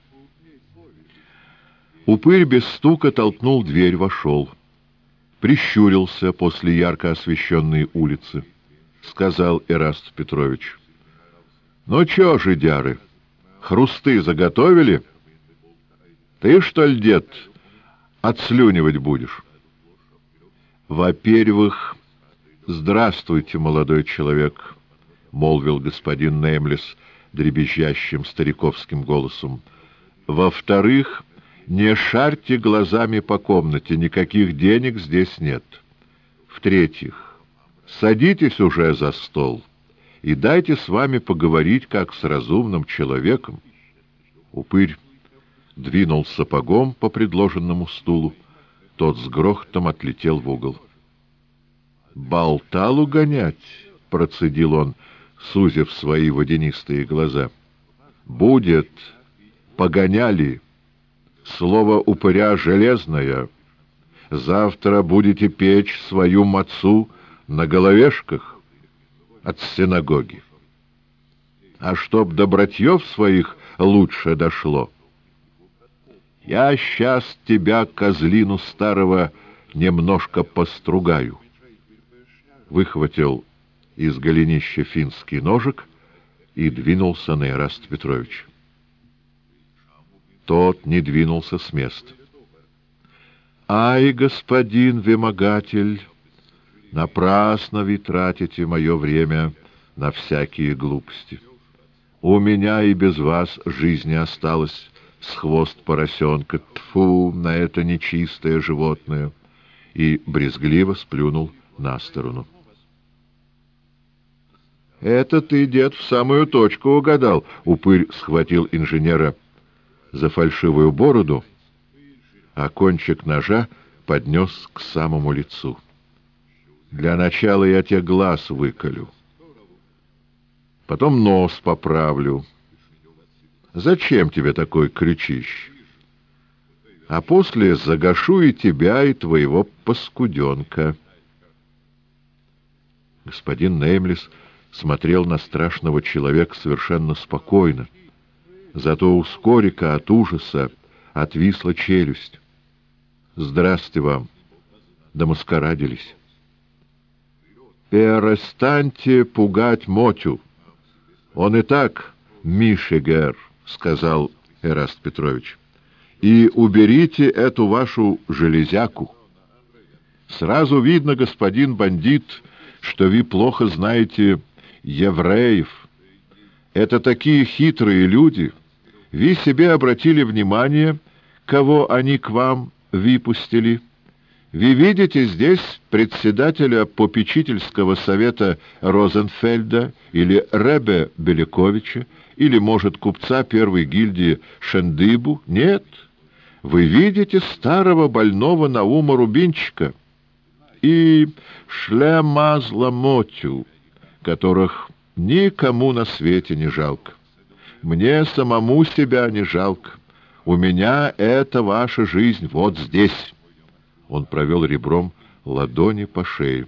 Упырь без стука толкнул дверь, вошел. Прищурился после ярко освещенной улицы. Сказал Эраст Петрович: «Ну чё, жидяры, хрусты заготовили? Ты, что ли, дед, отслюнивать будешь?» «Во-первых, здравствуйте, молодой человек», — молвил господин Неймлес дребезжащим стариковским голосом. «Во-вторых, не шарьте глазами по комнате, никаких денег здесь нет. В-третьих, садитесь уже за стол и дайте с вами поговорить, как с разумным человеком». Упырь двинул сапогом по предложенному стулу. Тот с грохотом отлетел в угол. «Болталу гонять?» — процедил он, сузив свои водянистые глаза. «Будет, погоняли. Слово упыря железное. Завтра будете печь свою мацу на головешках от синагоги. А чтоб до братьев своих лучше дошло, я сейчас тебя, козлину старого, немножко постругаю». Выхватил из голенища финский ножик и двинулся на Эраста Петровича. Тот не двинулся с места. «Ай, господин вымогатель, напрасно вы тратите мое время на всякие глупости. У меня и без вас жизни осталось с хвост поросенка. Тьфу, на это нечистое животное!» И брезгливо сплюнул на сторону. «Это ты, дед, в самую точку угадал!» Упырь схватил инженера за фальшивую бороду, а кончик ножа поднес к самому лицу. «Для начала я тебе глаз выколю, потом нос поправлю. Зачем тебе такой крючищ? А после загашу и тебя, и твоего паскуденка». Господин Неймлес смотрел на страшного человека совершенно спокойно. Зато у Скорика от ужаса отвисла челюсть. «Здрасте вам! Домаскарадились!» «Перестаньте пугать Мотю! Он и так Мишегер», — сказал Эраст Петрович. «И уберите эту вашу железяку. Сразу видно, господин бандит, что вы плохо знаете евреев. Это такие хитрые люди. Вы себе обратили внимание, кого они к вам выпустили? Вы видите здесь председателя попечительского совета Розенфельда или Ребе Беляковича, или, может, купца первой гильдии Шендыбу? Нет. Вы видите старого больного Наума Рубинчика и Шлемазла Мотю, которых никому на свете не жалко. Мне самому себя не жалко. У меня это ваша жизнь вот здесь. Он провел ребром ладони по шее.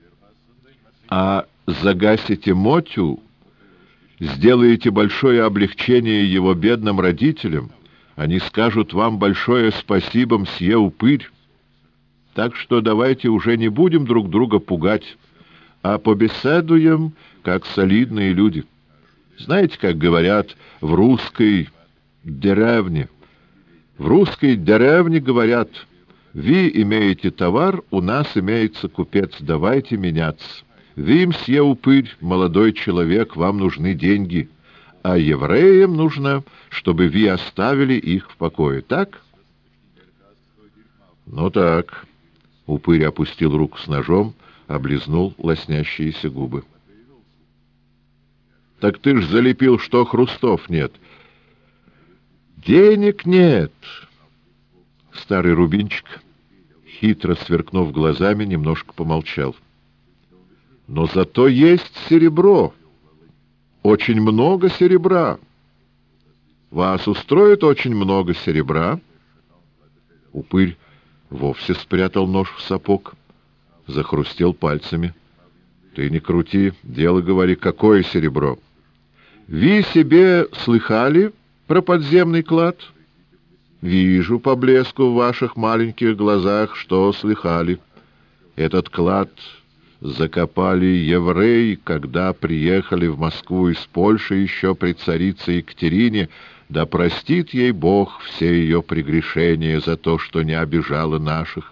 А загасите Мотю, сделаете большое облегчение его бедным родителям, они скажут вам большое спасибо, мсье Упырь. Так что давайте уже не будем друг друга пугать, а побеседуем, как солидные люди. Знаете, как говорят в русской деревне? В русской деревне говорят: «Вы имеете товар, у нас имеется купец, давайте меняться. Вы, мсье Упырь, молодой человек, вам нужны деньги, а евреям нужно, чтобы вы оставили их в покое, так?» «Ну так». Упырь опустил руку с ножом, облизнул лоснящиеся губы. «Так ты ж залепил, что хрустов нет». «Денег нет». Старый Рубинчик, хитро сверкнув глазами, немножко помолчал. Но зато есть серебро, очень много серебра. Вас устроит очень много серебра?» Упырь вовсе спрятал нож в сапог, захрустел пальцами. «Ты не крути, дело говори, какое серебро? Ви себе слыхали про подземный клад? Вижу по блеску в ваших маленьких глазах, что слыхали. Этот клад закопали евреи, когда приехали в Москву из Польши еще при царице Екатерине, да простит ей Бог все ее прегрешения за то, что не обижала наших.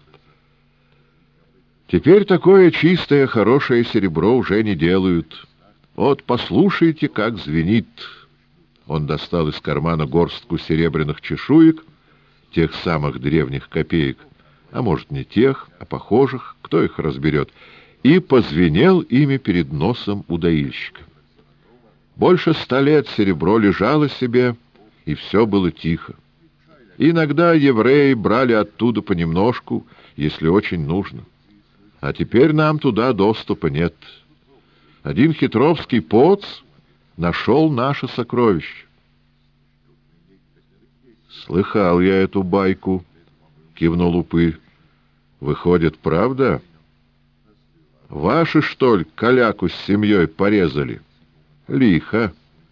Теперь такое чистое, хорошее серебро уже не делают. Вот послушайте, как звенит». Он достал из кармана горстку серебряных чешуек, тех самых древних копеек, а может, не тех, а похожих, кто их разберет, и позвенел ими перед носом у доильщика. Больше 100 лет серебро лежало себе, и все было тихо. Иногда евреи брали оттуда понемножку, если очень нужно. А теперь нам туда доступа нет. Один хитровский поц нашел наше сокровище. «Слыхал я эту байку», — кивнул Упырь. «Выходит, правда? Ваши, что ли, каляку с семьей порезали? Лихо.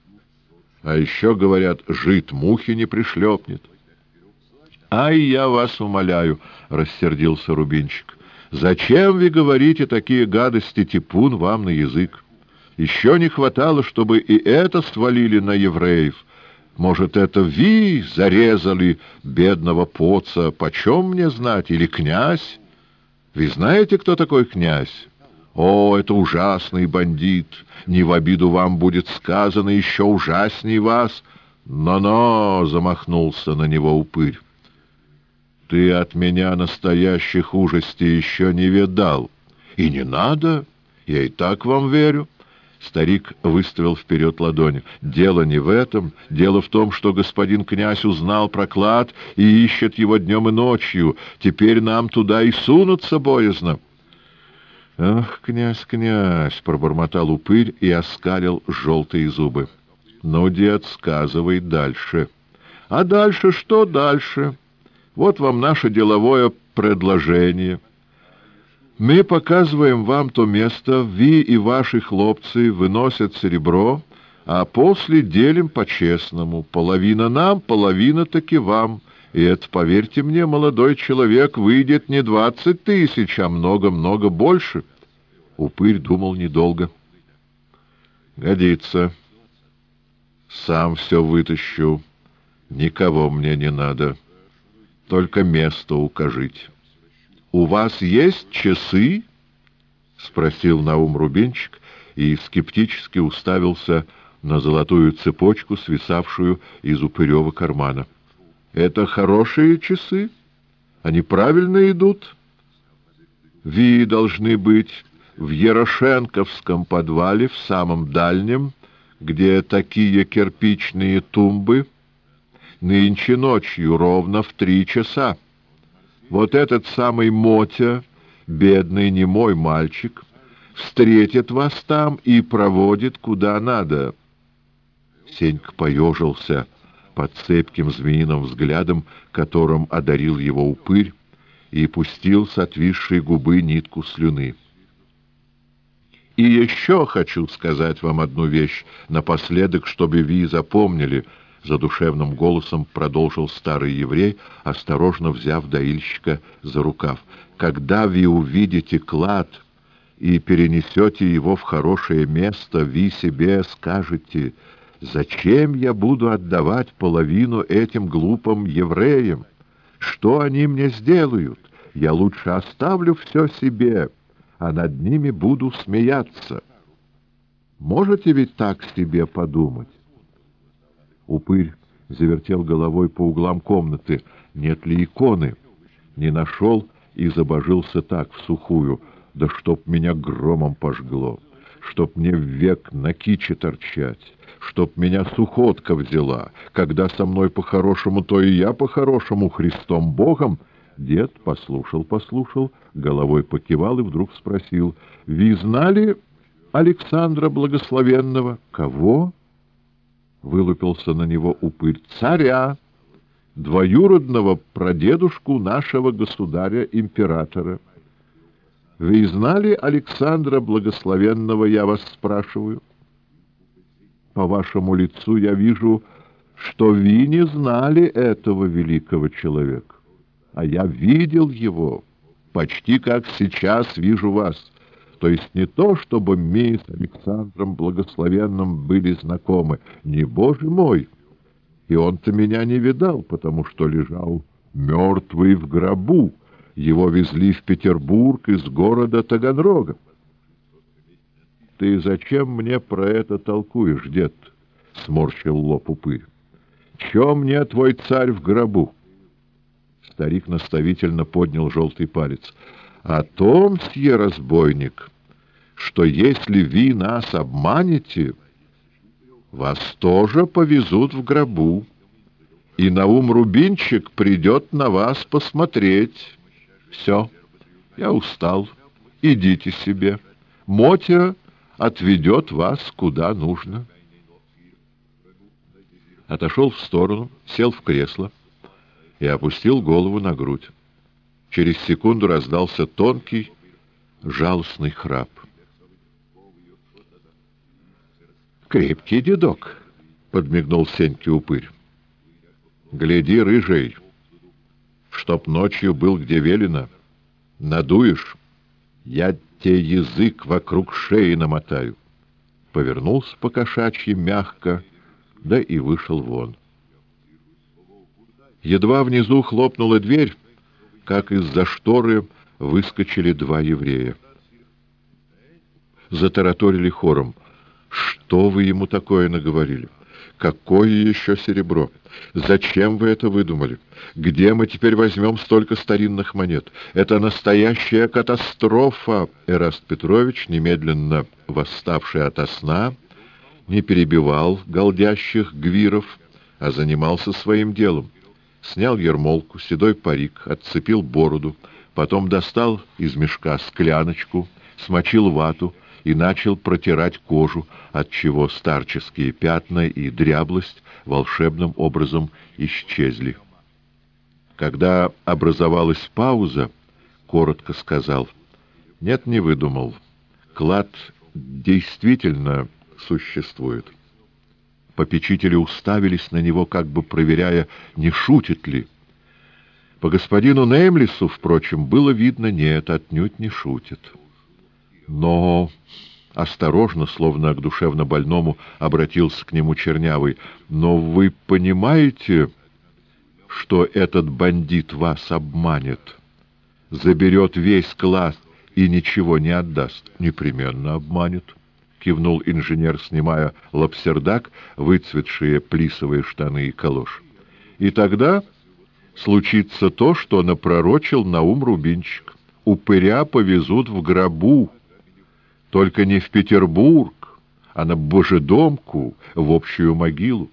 А еще, говорят, жид мухи не пришлепнет». «Ай, я вас умоляю», — рассердился Рубинчик. «Зачем вы говорите такие гадости, типун, вам на язык? Еще не хватало, чтобы и это свалили на евреев. Может, это вы зарезали бедного поца, почем мне знать, или князь? Вы знаете, кто такой князь? О, это ужасный бандит, не в обиду вам будет сказано, еще ужасней вас». «Но-но!» — замахнулся на него Упырь. «Ты от меня настоящих ужастей еще не видал. И не надо, я и так вам верю». Старик выставил вперед ладони. «Дело не в этом. Дело в том, что господин князь узнал про клад и ищет его днем и ночью. Теперь нам туда и сунуться боязно». «Ах, князь, князь!» — пробормотал Упырь и оскалил желтые зубы. «Ну, дед, сказывай дальше». «А дальше что дальше? Вот вам наше деловое предложение. Мы показываем вам то место, вы и ваши хлопцы выносят серебро, а после делим по-честному. Половина нам, половина таки вам. И это, поверьте мне, молодой человек, выйдет не 20 тысяч, а много-много больше». Упырь думал недолго. «Годится. Сам все вытащу. Никого мне не надо. Только место укажите». «У вас есть часы?» — спросил Наум Рубинчик и скептически уставился на золотую цепочку, свисавшую из упырева кармана. «Это хорошие часы? Они правильно идут? Вы должны быть в Ярошенковском подвале, в самом дальнем, где такие кирпичные тумбы, нынче ночью ровно в 3 часа. Вот этот самый Мотя, бедный немой мальчик, встретит вас там и проводит куда надо». Сенька поежился под цепким змеиным взглядом, которым одарил его Упырь, и пустил с отвисшей губы нитку слюны. «И еще хочу сказать вам одну вещь напоследок, чтобы вы запомнили», — задушевным голосом продолжил старый еврей, осторожно взяв доильщика за рукав. «Когда вы увидите клад и перенесете его в хорошее место, вы себе скажете: зачем я буду отдавать половину этим глупым евреям? Что они мне сделают? Я лучше оставлю все себе, а над ними буду смеяться. Можете ведь так себе подумать?» Упырь завертел головой по углам комнаты. Нет ли иконы? Не нашел и забожился так, в сухую. «Да чтоб меня громом пожгло! Чтоб мне век на киче торчать! Чтоб меня сухотка взяла! Когда со мной по-хорошему, то и я по-хорошему, Христом Богом!» Дед послушал, головой покивал и вдруг спросил: «Вы знали, Александра Благословенного. Кого? Вылупился на него упырь. Царя, двоюродного прадедушку нашего государя-императора. Вы знали Александра Благословенного, я вас спрашиваю? По вашему лицу я вижу, что вы не знали этого великого человека. А я видел его, почти как сейчас вижу вас. То есть не то, чтобы мы с Александром Благословенным были знакомы. Не, Боже мой! И он-то меня не видал, потому что лежал мертвый в гробу. Его везли в Петербург из города Таганрога. Ты зачем мне про это толкуешь, дед? — сморщил лоб упырь. — Чё мне твой царь в гробу? Старик наставительно поднял желтый палец. — О том, сье разбойник, что если вы нас обманете, вас тоже повезут в гробу, и Наум Рубинчик придет на вас посмотреть. Все, я устал, идите себе. Мотя отведет вас куда нужно. Отошел в сторону, сел в кресло и опустил голову на грудь. Через секунду раздался тонкий, жалостный храп. «Крепкий дедок», — подмигнул Сеньке упырь. «Гляди, рыжий, чтоб ночью был где велено. Надуешь, я те язык вокруг шеи намотаю». Повернулся по-кошачьи мягко, да и вышел вон. Едва внизу хлопнула дверь, как из-за шторы выскочили два еврея. Затараторили хором. «Что вы ему такое наговорили? Какое еще серебро? Зачем вы это выдумали? Где мы теперь возьмем столько старинных монет? Это настоящая катастрофа!» Эраст Петрович, немедленно восставший ото сна, не перебивал галдящих гвиров, а занимался своим делом. Снял ермолку, седой парик, отцепил бороду, потом достал из мешка скляночку, смочил вату и начал протирать кожу, отчего старческие пятна и дряблость волшебным образом исчезли. Когда образовалась пауза, коротко сказал: «Нет, не выдумал. Клад действительно существует». Попечители уставились на него, как бы проверяя, не шутит ли. По господину Неймлису, впрочем, было видно, нет, отнюдь не шутит. Но осторожно, словно к душевно больному, обратился к нему Чернявый. «Но вы понимаете, что этот бандит вас обманет, заберет весь класс и ничего не отдаст?» «Непременно обманет», — кивнул инженер, снимая лапсердак, выцветшие плисовые штаны и калош. «И тогда случится то, что напророчил Наум Рубинчик. Упыря повезут в гробу, только не в Петербург, а на Божедомку, в общую могилу».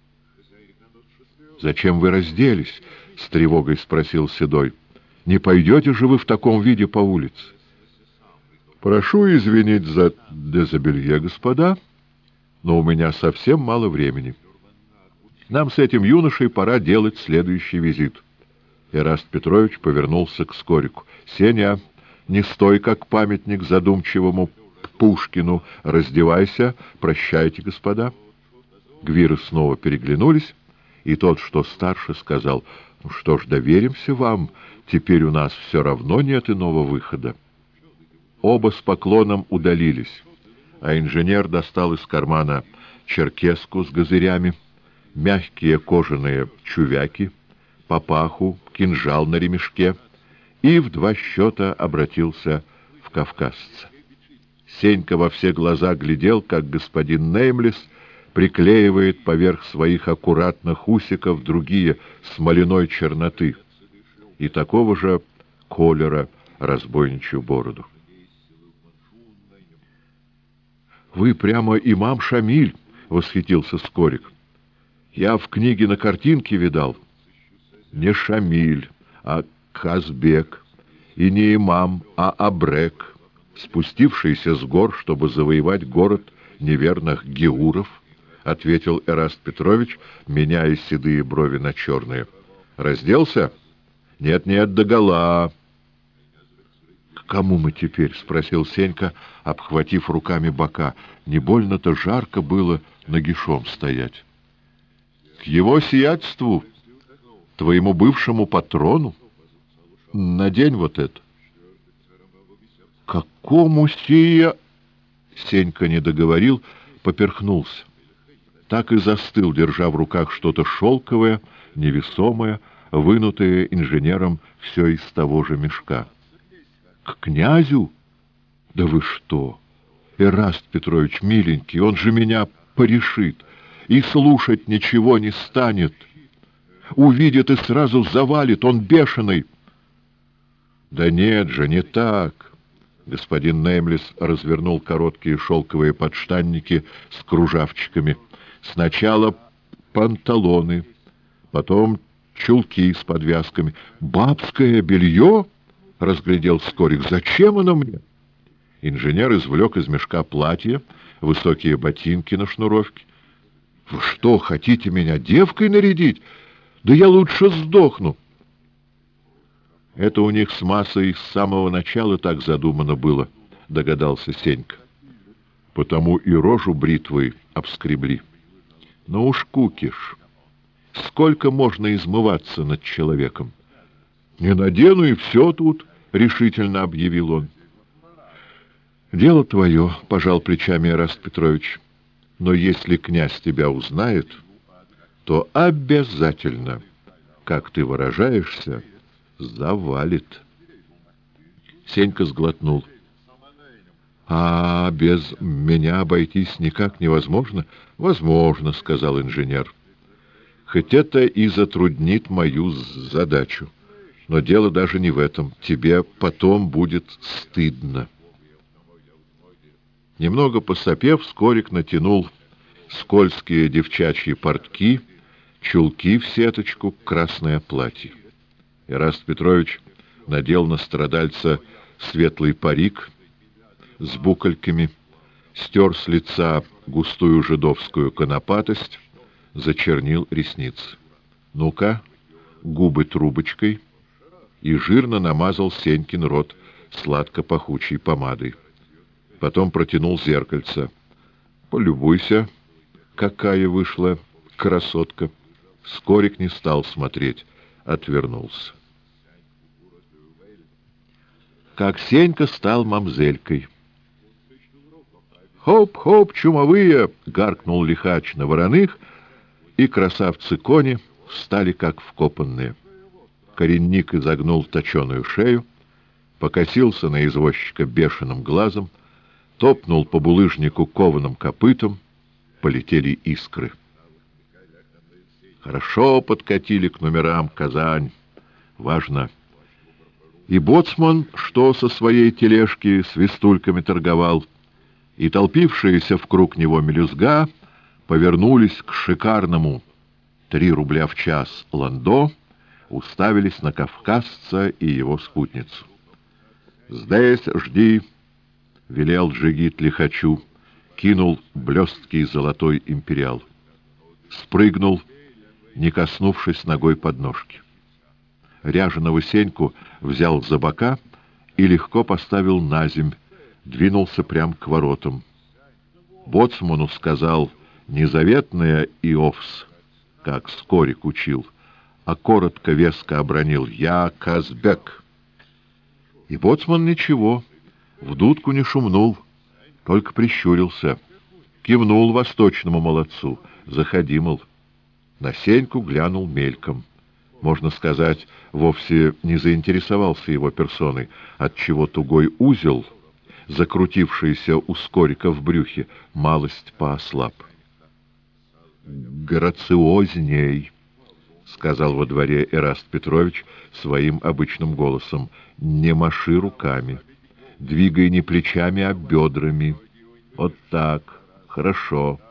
«Зачем вы разделись?» — с тревогой спросил Седой. «Не пойдете же вы в таком виде по улице?» «Прошу извинить за дезобелье, господа, но у меня совсем мало времени. Нам с этим юношей пора делать следующий визит». Эраст Петрович повернулся к Скорику. «Сеня, не стой, как памятник задумчивому Пушкину. Раздевайся. Прощайте, господа». Гвиры снова переглянулись, и тот, что старше, сказал: «Ну что ж, доверимся вам. Теперь у нас все равно нет иного выхода». Оба с поклоном удалились, а инженер достал из кармана черкеску с газырями, мягкие кожаные чувяки, папаху, кинжал на ремешке и в два счета обратился в кавказца. Сенька во все глаза глядел, как господин Неймлис приклеивает поверх своих аккуратных усиков другие смоляной черноты и такого же колера разбойничью бороду. «Вы прямо имам Шамиль!» — восхитился Скорик. «Я в книге на картинке видал». «Не Шамиль, а Казбек, и не имам, а абрек», спустившийся с гор, чтобы завоевать город неверных геуров, — ответил Эраст Петрович, меняя седые брови на черные. — Разделся? — Нет-нет, догола. — К кому мы теперь? — спросил Сенька, обхватив руками бока. Не больно-то жарко было нагишом стоять. — К его сиятельству, твоему бывшему патрону. Надень вот это. — Какому сия? Сенька не договорил, поперхнулся. Так и застыл, держа в руках что-то шелковое, невесомое, вынутое инженером все из того же мешка. — К князю? Да вы что? Эраст Петрович, миленький, он же меня порешит и слушать ничего не станет. Увидит и сразу завалит, он бешеный. — Да нет же, не так. Господин Неймлис развернул короткие шелковые подштанники с кружавчиками. Сначала панталоны, потом чулки с подвязками. «Бабское белье?» — разглядел Скорик. «Зачем оно мне?» Инженер извлек из мешка платье, высокие ботинки на шнуровке. «Вы что, хотите меня девкой нарядить? Да я лучше сдохну!» «Это у них с массой с самого начала так задумано было», — догадался Сенька. «Потому и рожу бритвой обскребли. Ну уж, кукиш, сколько можно измываться над человеком?» «Не надену, и все тут», — решительно объявил он. «Дело твое», — пожал плечами Эраст Петрович. «Но если князь тебя узнает, то обязательно, как ты выражаешься, завалит». Сенька сглотнул. «А без меня обойтись никак невозможно?» «Возможно», — сказал инженер. «Хоть это и затруднит мою задачу. Но дело даже не в этом. Тебе потом будет стыдно». Немного посопев, Скорик натянул скользкие девчачьи портки, чулки в сеточку, красное платье. Эраст Петрович надел на страдальца светлый парик с букольками, стер с лица густую жидовскую конопатость, зачернил ресницы. «Ну-ка, губы трубочкой», и жирно намазал Сенькин рот сладко-пахучей помадой. Потом протянул зеркальце. «Полюбуйся, какая вышла красотка». Скорик не стал смотреть, отвернулся. Как Сенька стал мамзелькой. «Хоп-хоп, чумовые!» — гаркнул лихач на вороных, и красавцы-кони встали как вкопанные. Коренник изогнул точеную шею, покосился на извозчика бешеным глазом, топнул по булыжнику кованым копытом, полетели искры. Хорошо подкатили к номерам Казань. Важно. И боцман, что со своей тележки свистульками торговал, и толпившиеся вкруг него мелюзга повернулись к шикарному 3 рубля в час ландо, уставились на кавказца и его спутницу. «Здесь жди», — велел джигит лихачу, кинул блесткий золотой империал. Спрыгнул, не коснувшись ногой подножки. Ряженого Сеньку взял за бока и легко поставил наземь, двинулся прямо к воротам. Боцману сказал не заветное «Иовс», как Скорик учил, а коротко веско обронил «Я Казбек». И боцман ничего, в дудку не шумнул, только прищурился, кивнул восточному молодцу, заходи, мол. На Сеньку глянул мельком. Можно сказать, вовсе не заинтересовался его персоной, отчего тугой узел, закрутившийся у Скорика в брюхе, малость поослаб. «Грациозней», — сказал во дворе Эраст Петрович своим обычным голосом, — «не маши руками, двигай не плечами, а бедрами. Вот так, хорошо».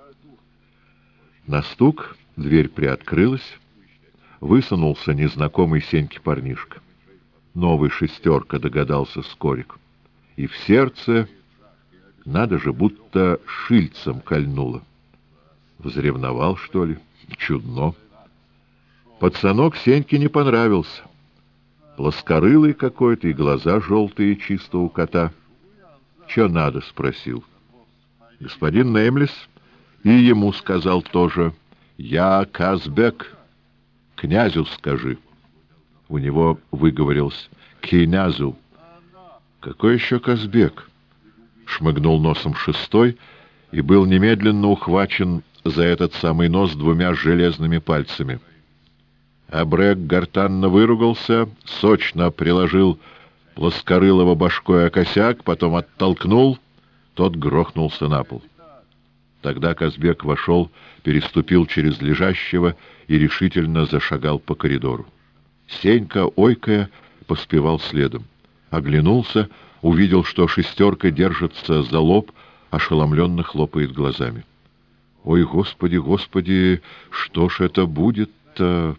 На стук дверь приоткрылась, высунулся незнакомый Сеньке парнишка. Новый 6, догадался Скорик. и в сердце, надо же, будто шильцем кольнуло. Взревновал, что ли? Чудно. Пацанок Сеньке не понравился. Плоскорылый какой-то и глаза желтые чисто у кота. «Чё надо?» — спросил. Господин Неймлес и ему сказал тоже: «Я Казбек, князю скажи». У него выговорилось: «Князю». «Какой еще Казбек?» — шмыгнул носом шестой и был немедленно ухвачен за этот самый нос двумя железными пальцами. Абрек гортанно выругался, сочно приложил плоскорылого башкой о косяк, потом оттолкнул, тот грохнулся на пол. Тогда Казбек вошел, переступил через лежащего и решительно зашагал по коридору. Сенька, ойкая, поспевал следом. Оглянулся, увидел, что шестерка держится за лоб, ошеломленно хлопает глазами. «Ой, Господи, Господи, что ж это будет-то?»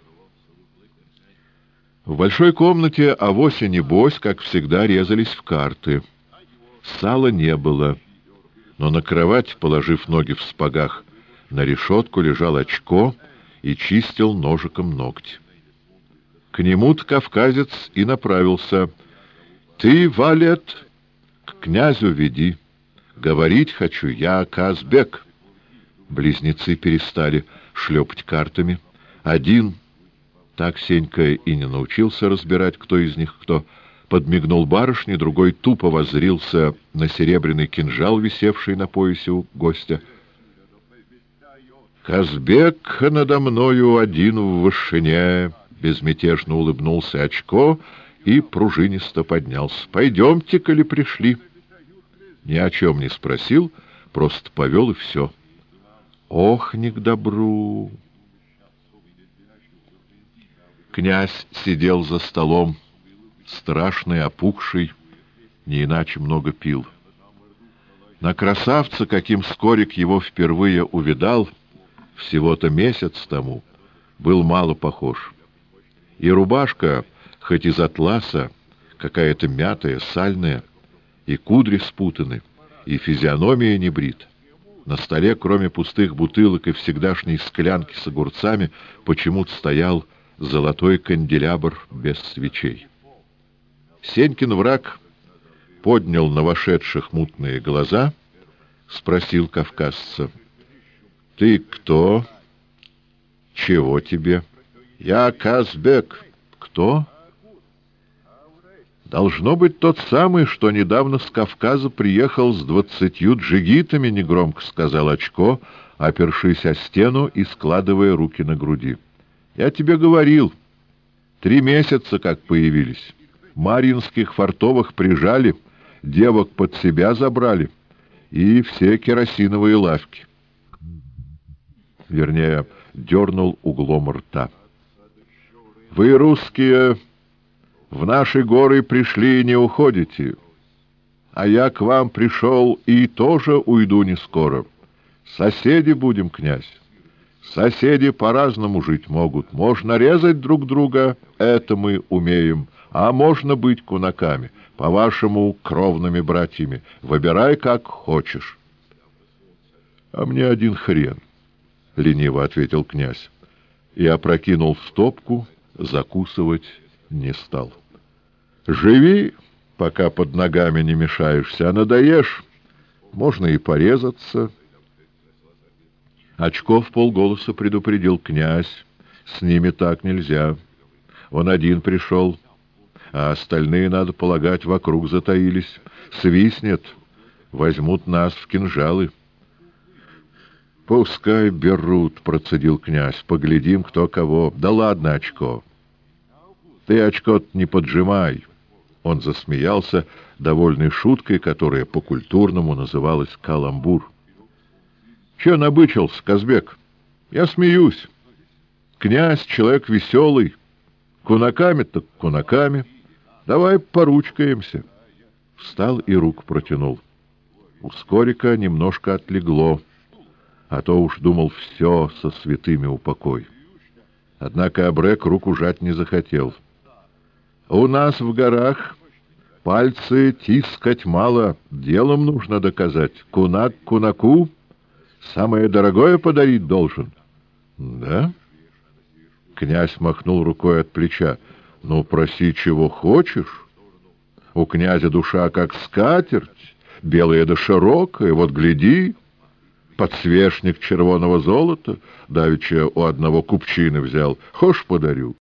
В большой комнате авось и небось, как всегда, резались в карты. Сала не было, но на кровать, положив ноги в спагах, на решетку лежал Очко и чистил ножиком ногти. К нему-то кавказец и направился. «Ты, Валет, к князю веди. Говорить хочу я, Казбек». Близнецы перестали шлепать картами. Один, так Сенька и не научился разбирать, кто из них кто, подмигнул барышне, другой тупо воззрился на серебряный кинжал, висевший на поясе у гостя. «Казбек надо мною один в вышине», — безмятежно улыбнулся Очко и пружинисто поднялся. «Пойдемте, коли пришли». Ни о чем не спросил, просто повел и все. Ох, не к добру! Князь сидел за столом, страшный, опухший, не иначе много пил. На красавца, каким Скорик его впервые увидал, всего-то месяц тому, был мало похож. И рубашка, хоть из атласа, какая-то мятая, сальная, и кудри спутаны, и физиономия не брита. На столе, кроме пустых бутылок и всегдашней склянки с огурцами, почему-то стоял золотой канделябр без свечей. Сенькин враг поднял на вошедших мутные глаза, спросил кавказца: «Ты кто? Чего тебе?» «Я Казбек». «Кто?» «Должно быть тот самый, что недавно с Кавказа приехал с 20 джигитами», — негромко сказал Очко, опершись о стену и складывая руки на груди. «Я тебе говорил, 3 месяца как появились. Марьинских фартовых прижали, девок под себя забрали, и все керосиновые лавки». Вернее, дернул углом рта. «Вы, русские, в наши горы пришли и не уходите, а я к вам пришел и тоже уйду не скоро. Соседи будем, князь. Соседи по-разному жить могут. Можно резать друг друга, это мы умеем, а можно быть кунаками, по-вашему, кровными братьями. Выбирай, как хочешь». «А мне один хрен», — лениво ответил князь и опрокинул в стопку, закусывать не стал. «Живи, пока под ногами не мешаешься, а надоешь, можно и порезаться». Очко вполголоса предупредил: «Князь, с ними так нельзя. Он один пришел, а остальные, надо полагать, вокруг затаились. Свистнет, возьмут нас в кинжалы». «Пускай берут», — процедил князь, — «поглядим, кто кого». «Да ладно, Очко. Ты, Очко, не поджимай». Он засмеялся, довольной шуткой, которая по-культурному называлась каламбур. «Че набычился, Казбек? Я смеюсь. Князь — человек веселый. Кунаками так кунаками. Давай поручкаемся». Встал и руку протянул. У Скорика немножко отлегло, а то уж думал, все со святыми упокой. Однако Абрек руку жать не захотел. «У нас в горах Пальцы тискать мало, делом нужно доказать. Кунак кунаку самое дорогое подарить должен. Да? Князь махнул рукой от плеча. Ну, проси, чего хочешь. У князя душа как скатерть, белая да широкая, вот гляди, подсвечник червоного золота, давеча у одного купчины взял, хошь подарю.